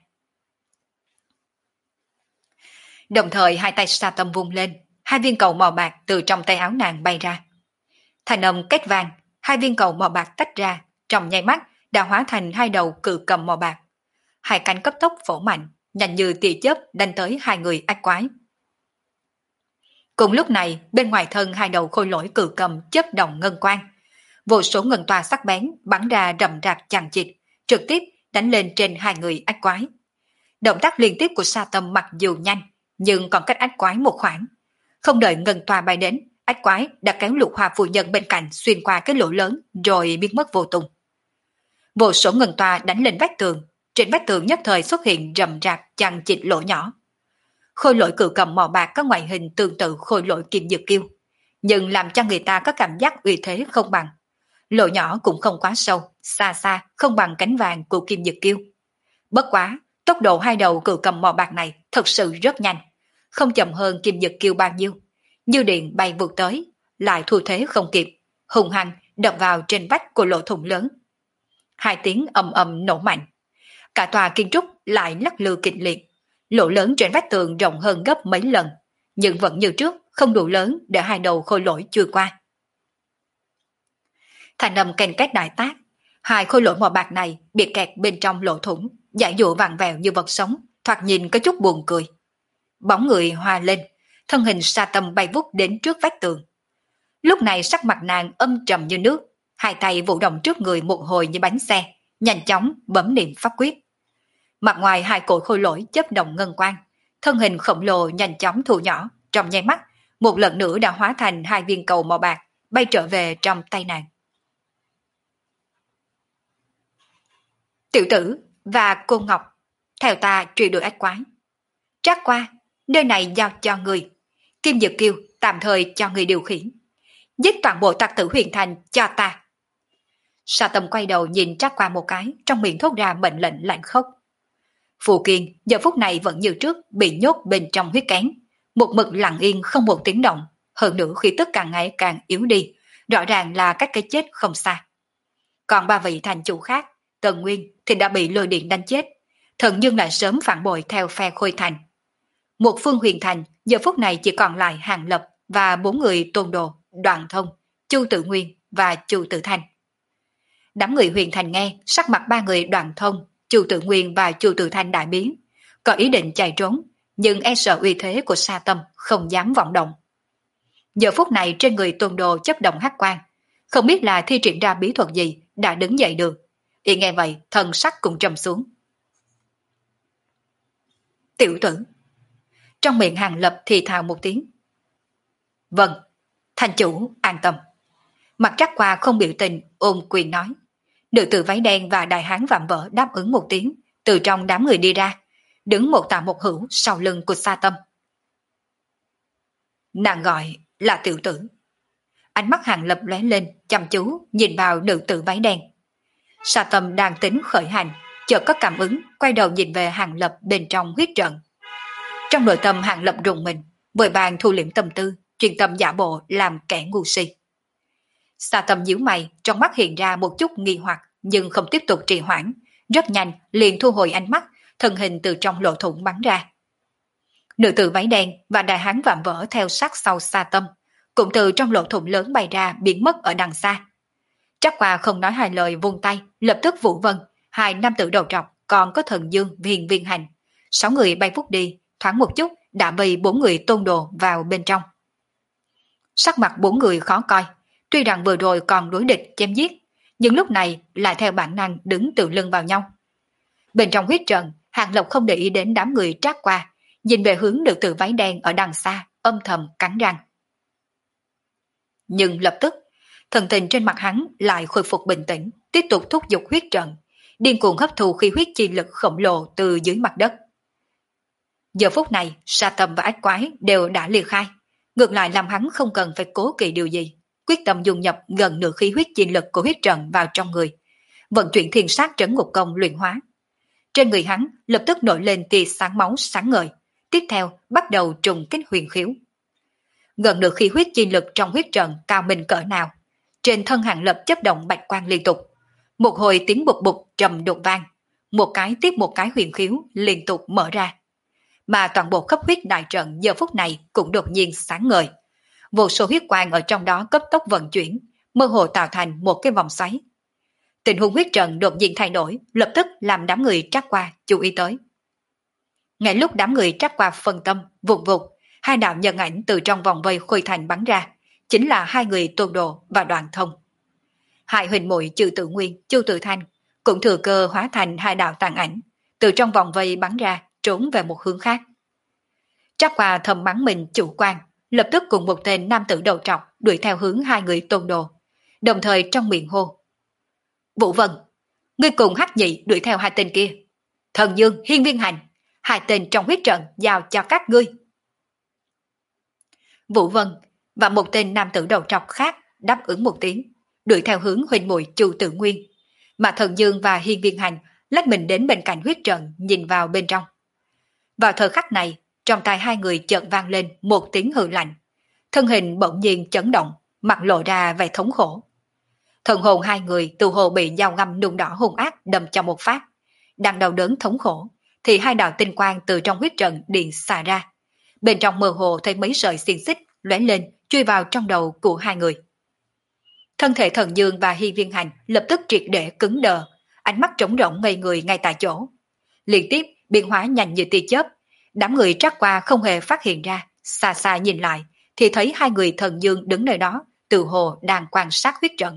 Đồng thời hai tay Sa Tâm vung lên, hai viên cầu màu bạc từ trong tay áo nàng bay ra. Thành âm két vang, hai viên cầu màu bạc tách ra, trong nháy mắt đã hóa thành hai đầu cự cầm màu bạc. Hai cánh cấp tốc phổ mạnh, nhanh như tia chớp đánh tới hai người ác quái. Cùng lúc này, bên ngoài thân hai đầu khôi lỗi cự cầm chớp động ngân quang. Vô số ngân toa sắc bén bắn ra rầm rạp chằng chịt, trực tiếp đánh lên trên hai người ác quái. Động tác liên tiếp của Sa Tâm mặc dù nhanh, nhưng còn cách ác quái một khoảng. Không đợi ngân toa bay đến, ác quái đã kéo Lục Hoa phu nhân bên cạnh xuyên qua cái lỗ lớn rồi biến mất vô tung. Vô số ngân toa đánh lên vách tường, trên vách tường nhất thời xuất hiện rầm rạp chằng chịt lỗ nhỏ. Khôi lỗi cự cầm màu bạc có ngoại hình tương tự khôi lỗi kim dược kiêu, nhưng làm cho người ta có cảm giác uy thế không bằng. Lỗ nhỏ cũng không quá sâu, xa xa không bằng cánh vàng của kim dược kiêu. Bất quá, tốc độ hai đầu cự cầm màu bạc này thật sự rất nhanh, không chậm hơn kim dược kiêu bao nhiêu. Như điện bay vụt tới, lại thu thế không kịp, hùng hăng đập vào trên vách của lỗ thủng lớn. Hai tiếng ầm ầm nổ mạnh, cả tòa kiến trúc lại lắc lư kịch liệt. Lỗ lớn trên vách tường rộng hơn gấp mấy lần, nhưng vẫn như trước không đủ lớn để hai đầu khôi lỗi chui qua. Thành âm ken két đại tác, hai khôi lỗi màu bạc này bị kẹt bên trong lỗ thủng, giải dụ vặn vẹo như vật sống, thoạt nhìn có chút buồn cười. Bóng người hòa lên, thân hình Sa Tâm bay vút đến trước vách tường. Lúc này sắc mặt nàng âm trầm như nước, hai tay vụ động trước người một hồi như bánh xe, nhanh chóng bấm niệm pháp quyết. Mặt ngoài hai cội khôi lỗi chớp động ngân quang, thân hình khổng lồ nhanh chóng thu nhỏ, trong nháy mắt, một lần nữa đã hóa thành hai viên cầu màu bạc, bay trở về trong tay nàng. Tiểu tử và cô Ngọc, theo ta truy đuổi ác quái. Trác qua, nơi này giao cho người. Kim Dực Kiêu tạm thời cho người điều khiển. Giết toàn bộ tặc tử Huyền Thành cho ta. Sa Tâm quay đầu nhìn Trác qua một cái, trong miệng thốt ra mệnh lệnh lạnh khốc. Phù Kiên giờ phút này vẫn như trước bị nhốt bên trong huyết kén, một mực lặng yên không một tiếng động, hơn nữa khi tức càng ngày càng yếu đi, rõ ràng là cách cái chết không xa. Còn ba vị thành chủ khác, Tần Nguyên thì đã bị lôi điện đánh chết, Thần Dương lại sớm phản bội theo phe Khôi Thành. Một phương Huyền Thành giờ phút này chỉ còn lại Hàng Lập và bốn người Tôn Đồ, Đoạn Thông, Chu Tự Nguyên và Chu Tự Thanh. Đám người Huyền Thành nghe sắc mặt ba người Đoạn Thông, Chu Tự Nguyên và Chu Tự Thanh đại biến, có ý định chạy trốn, nhưng e sợ uy thế của Sa Tâm không dám vọng động. Giờ phút này trên người Tôn Đồ chấp động hắc quang, không biết là thi triển ra bí thuật gì đã đứng dậy được. Y nghe vậy thần sắc cũng trầm xuống. Tiểu tử. Trong miệng Hàng Lập thì thào một tiếng. Vâng, thành chủ an tâm. Mặt Trác Qua không biểu tình ôm quyền nói. Nữ tử váy đen và đại hán vạm vỡ đáp ứng một tiếng, từ trong đám người đi ra, đứng một tà một hữu sau lưng của Sa Tâm. Nàng gọi là tiểu tử. Ánh mắt Hàng Lập lóe lên, chăm chú nhìn vào nữ tử váy đen. Sa Tâm đang tính khởi hành, chợt có cảm ứng, quay đầu nhìn về Hàng Lập bên trong huyết trận. Trong nội tâm Hàng Lập rùng mình, vội vàng thu liễm tâm tư, chuyên tâm giả bộ làm kẻ ngu si. Sa Tâm nhíu mày, trong mắt hiện ra một chút nghi hoặc, nhưng không tiếp tục trì hoãn, rất nhanh liền thu hồi ánh mắt, thân hình từ trong lỗ thủng bắn ra. Nữ tử váy đen và đại hán vạm vỡ theo sát sau Sa Tâm, cũng từ trong lỗ thủng lớn bay ra biến mất ở đằng xa. Trác Qua không nói hai lời vung tay, lập tức vũ vân, hai nam tử đầu trọc, còn có Thần Dương, Viên Viên Hành. 6 người bay vút đi, thoáng một chút đã vây 4 người Tôn Đồ vào bên trong. Sắc mặt 4 người khó coi, tuy rằng vừa rồi còn đối địch chém giết, nhưng lúc này lại theo bản năng đứng tựa lưng vào nhau. Bên trong huyết trận, Hàng Lộc không để ý đến đám người Trác Qua, nhìn về hướng nữ tử váy đen ở đằng xa, âm thầm cắn răng. Nhưng lập tức, thần tình trên mặt hắn lại khôi phục bình tĩnh, tiếp tục thúc giục huyết trận, điên cuồng hấp thụ khí huyết chi lực khổng lồ từ dưới mặt đất. Giờ phút này, Sa Tâm và ách quái đều đã ly khai, ngược lại làm hắn không cần phải cố kỵ điều gì, quyết tâm dung nhập gần nửa khí huyết chi lực của huyết trận vào trong người, vận chuyển thiên sát trấn ngục công luyện hóa. Trên người hắn lập tức nổi lên tia sáng máu sáng ngời, tiếp theo bắt đầu trùng kích huyền khiếu. Gần nửa khí huyết chi lực trong huyết trận cao minh cỡ nào, trên thân Hàng Lập chấp động bạch quang liên tục, một hồi tiếng bụt bụt trầm đột vang, một cái tiếp một cái huyền khiếu liên tục mở ra, mà toàn bộ khắp huyết đại trận giờ phút này cũng đột nhiên sáng ngời, vô số huyết quang ở trong đó cấp tốc vận chuyển, mơ hồ tạo thành một cái vòng xoáy. Tình huống huyết trận đột nhiên thay đổi, lập tức làm đám người Trác Qua chú ý tới. Ngay lúc đám người Trác Qua phân tâm, vụt vụt, hai đạo nhân ảnh từ trong vòng vây Khôi Thành bắn ra, chính là hai người Tôn Đồ và Đoàn Thông. Hai huynh muội Chư Tử Nguyên, Chu Tử Thanh cũng thừa cơ hóa thành hai đạo tàn ảnh, từ trong vòng vây bắn ra, trốn về một hướng khác. Trác Qua thầm mắng mình chủ quan, lập tức cùng một tên nam tử đầu trọc đuổi theo hướng hai người Tôn Đồ, đồng thời trong miệng hô: Vũ Vân, ngươi cùng Hắc Nhị đuổi theo hai tên kia. Thần Dương, Hiên Viên Hành, hai tên trong huyết trận giao cho các ngươi. Vũ Vân và một tên nam tử đầu trọc khác đáp ứng một tiếng, đuổi theo hướng huynh muội Chu Tử Nguyên, mà Thần Dương và Hiên Viên Hành lách mình đến bên cạnh huyết trận nhìn vào bên trong. Vào thời khắc này, trong tai hai người chợt vang lên một tiếng hừ lạnh, thân hình bỗng nhiên chấn động, mặt lộ ra vẻ thống khổ. Thần hồn hai người từ hồ bị dao ngâm nung đỏ hung ác đâm cho một phát, đang đau đớn thống khổ, thì hai đạo tinh quang từ trong huyết trận điện xả ra. Bên trong mơ hồ thấy mấy sợi xiềng xích lóe lên chui vào trong đầu của hai người. Thân thể Thần Dương và Hiên Viên Hành lập tức triệt để cứng đờ, ánh mắt trống rỗng ngây người ngay tại chỗ. Liên tiếp biến hóa nhanh như tia chớp, đám người Trác Qua không hề phát hiện ra, xa xa nhìn lại thì thấy hai người Thần Dương đứng nơi đó, tự hồ đang quan sát huyết trận.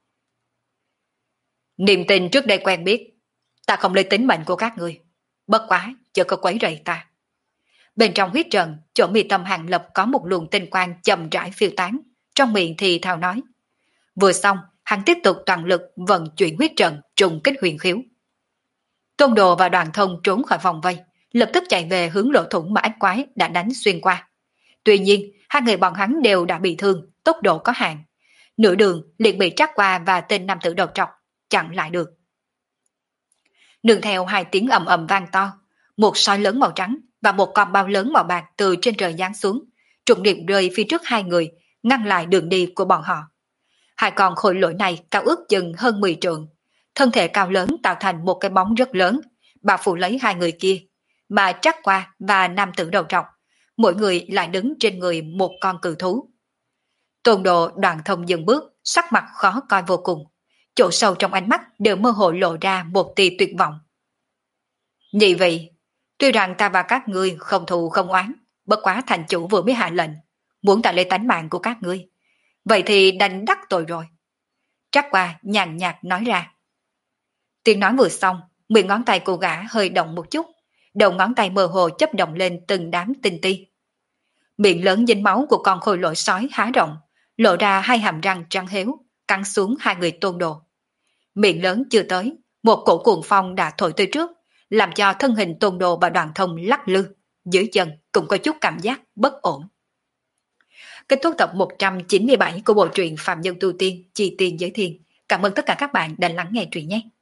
Niềm tin trước đây quen biết, ta không lấy tính mệnh của các người, bất quá chớ có quấy rầy ta. Bên trong huyết trận, chỗ mi tâm Hàng Lập có một luồng tinh quang chậm rãi phiêu tán, trong miệng thì thào nói. Vừa xong, hắn tiếp tục toàn lực vận chuyển huyết trận trùng kích huyền khiếu. Tôn Đồ và Đoàn Thông trốn khỏi vòng vây, lập tức chạy về hướng lỗ thủng mà ách quái đã đánh xuyên qua. Tuy nhiên, hai người bọn hắn đều đã bị thương, tốc độ có hạn. Nửa đường liền bị Trác Qua và tên nam tử đầu trọc chặn lại được. Nương theo hai tiếng ầm ầm vang to, một sói lớn màu trắng và một con bao lớn màu bạc từ trên trời giáng xuống, trùng điệp rơi phía trước hai người, ngăn lại đường đi của bọn họ. Hai con khôi lỗi này cao ước chừng hơn 10 trượng, thân thể cao lớn tạo thành một cái bóng rất lớn, bao phủ lấy hai người kia, mà Trác Qua và nam tử đầu trọc, mỗi người lại đứng trên người một con cự thú. Tôn Đồ, Đoàn Thông dừng bước, sắc mặt khó coi vô cùng, chỗ sâu trong ánh mắt đều mơ hồ lộ ra một tia tuyệt vọng. Nhị vị, tuy rằng ta và các ngươi không thù không oán, bất quá thành chủ vừa mới hạ lệnh, muốn ta lấy tánh mạng của các ngươi, vậy thì đành đắc tội rồi. Trác Qua nhàn nhạt nói ra. Tiếng nói vừa xong, 10 ngón tay cô gã hơi động một chút, đầu ngón tay mơ hồ chấp động lên từng đám tinh ti. Miệng lớn dính máu của con khôi lỗi sói há rộng, lộ ra hai hàm răng trắng héo, cắn xuống hai người Tôn Đồ. Miệng lớn chưa tới, một cổ cuồng phong đã thổi tới trước, làm cho thân hình Tôn Đồ và Đoàn Thông lắc lư, dưới chân cũng có chút cảm giác bất ổn. Kết thúc tập 197 của bộ truyện Phạm Nhân Tu Tiên, Chi Tiên Giới Thiên. Cảm ơn tất cả các bạn đã lắng nghe truyện nhé.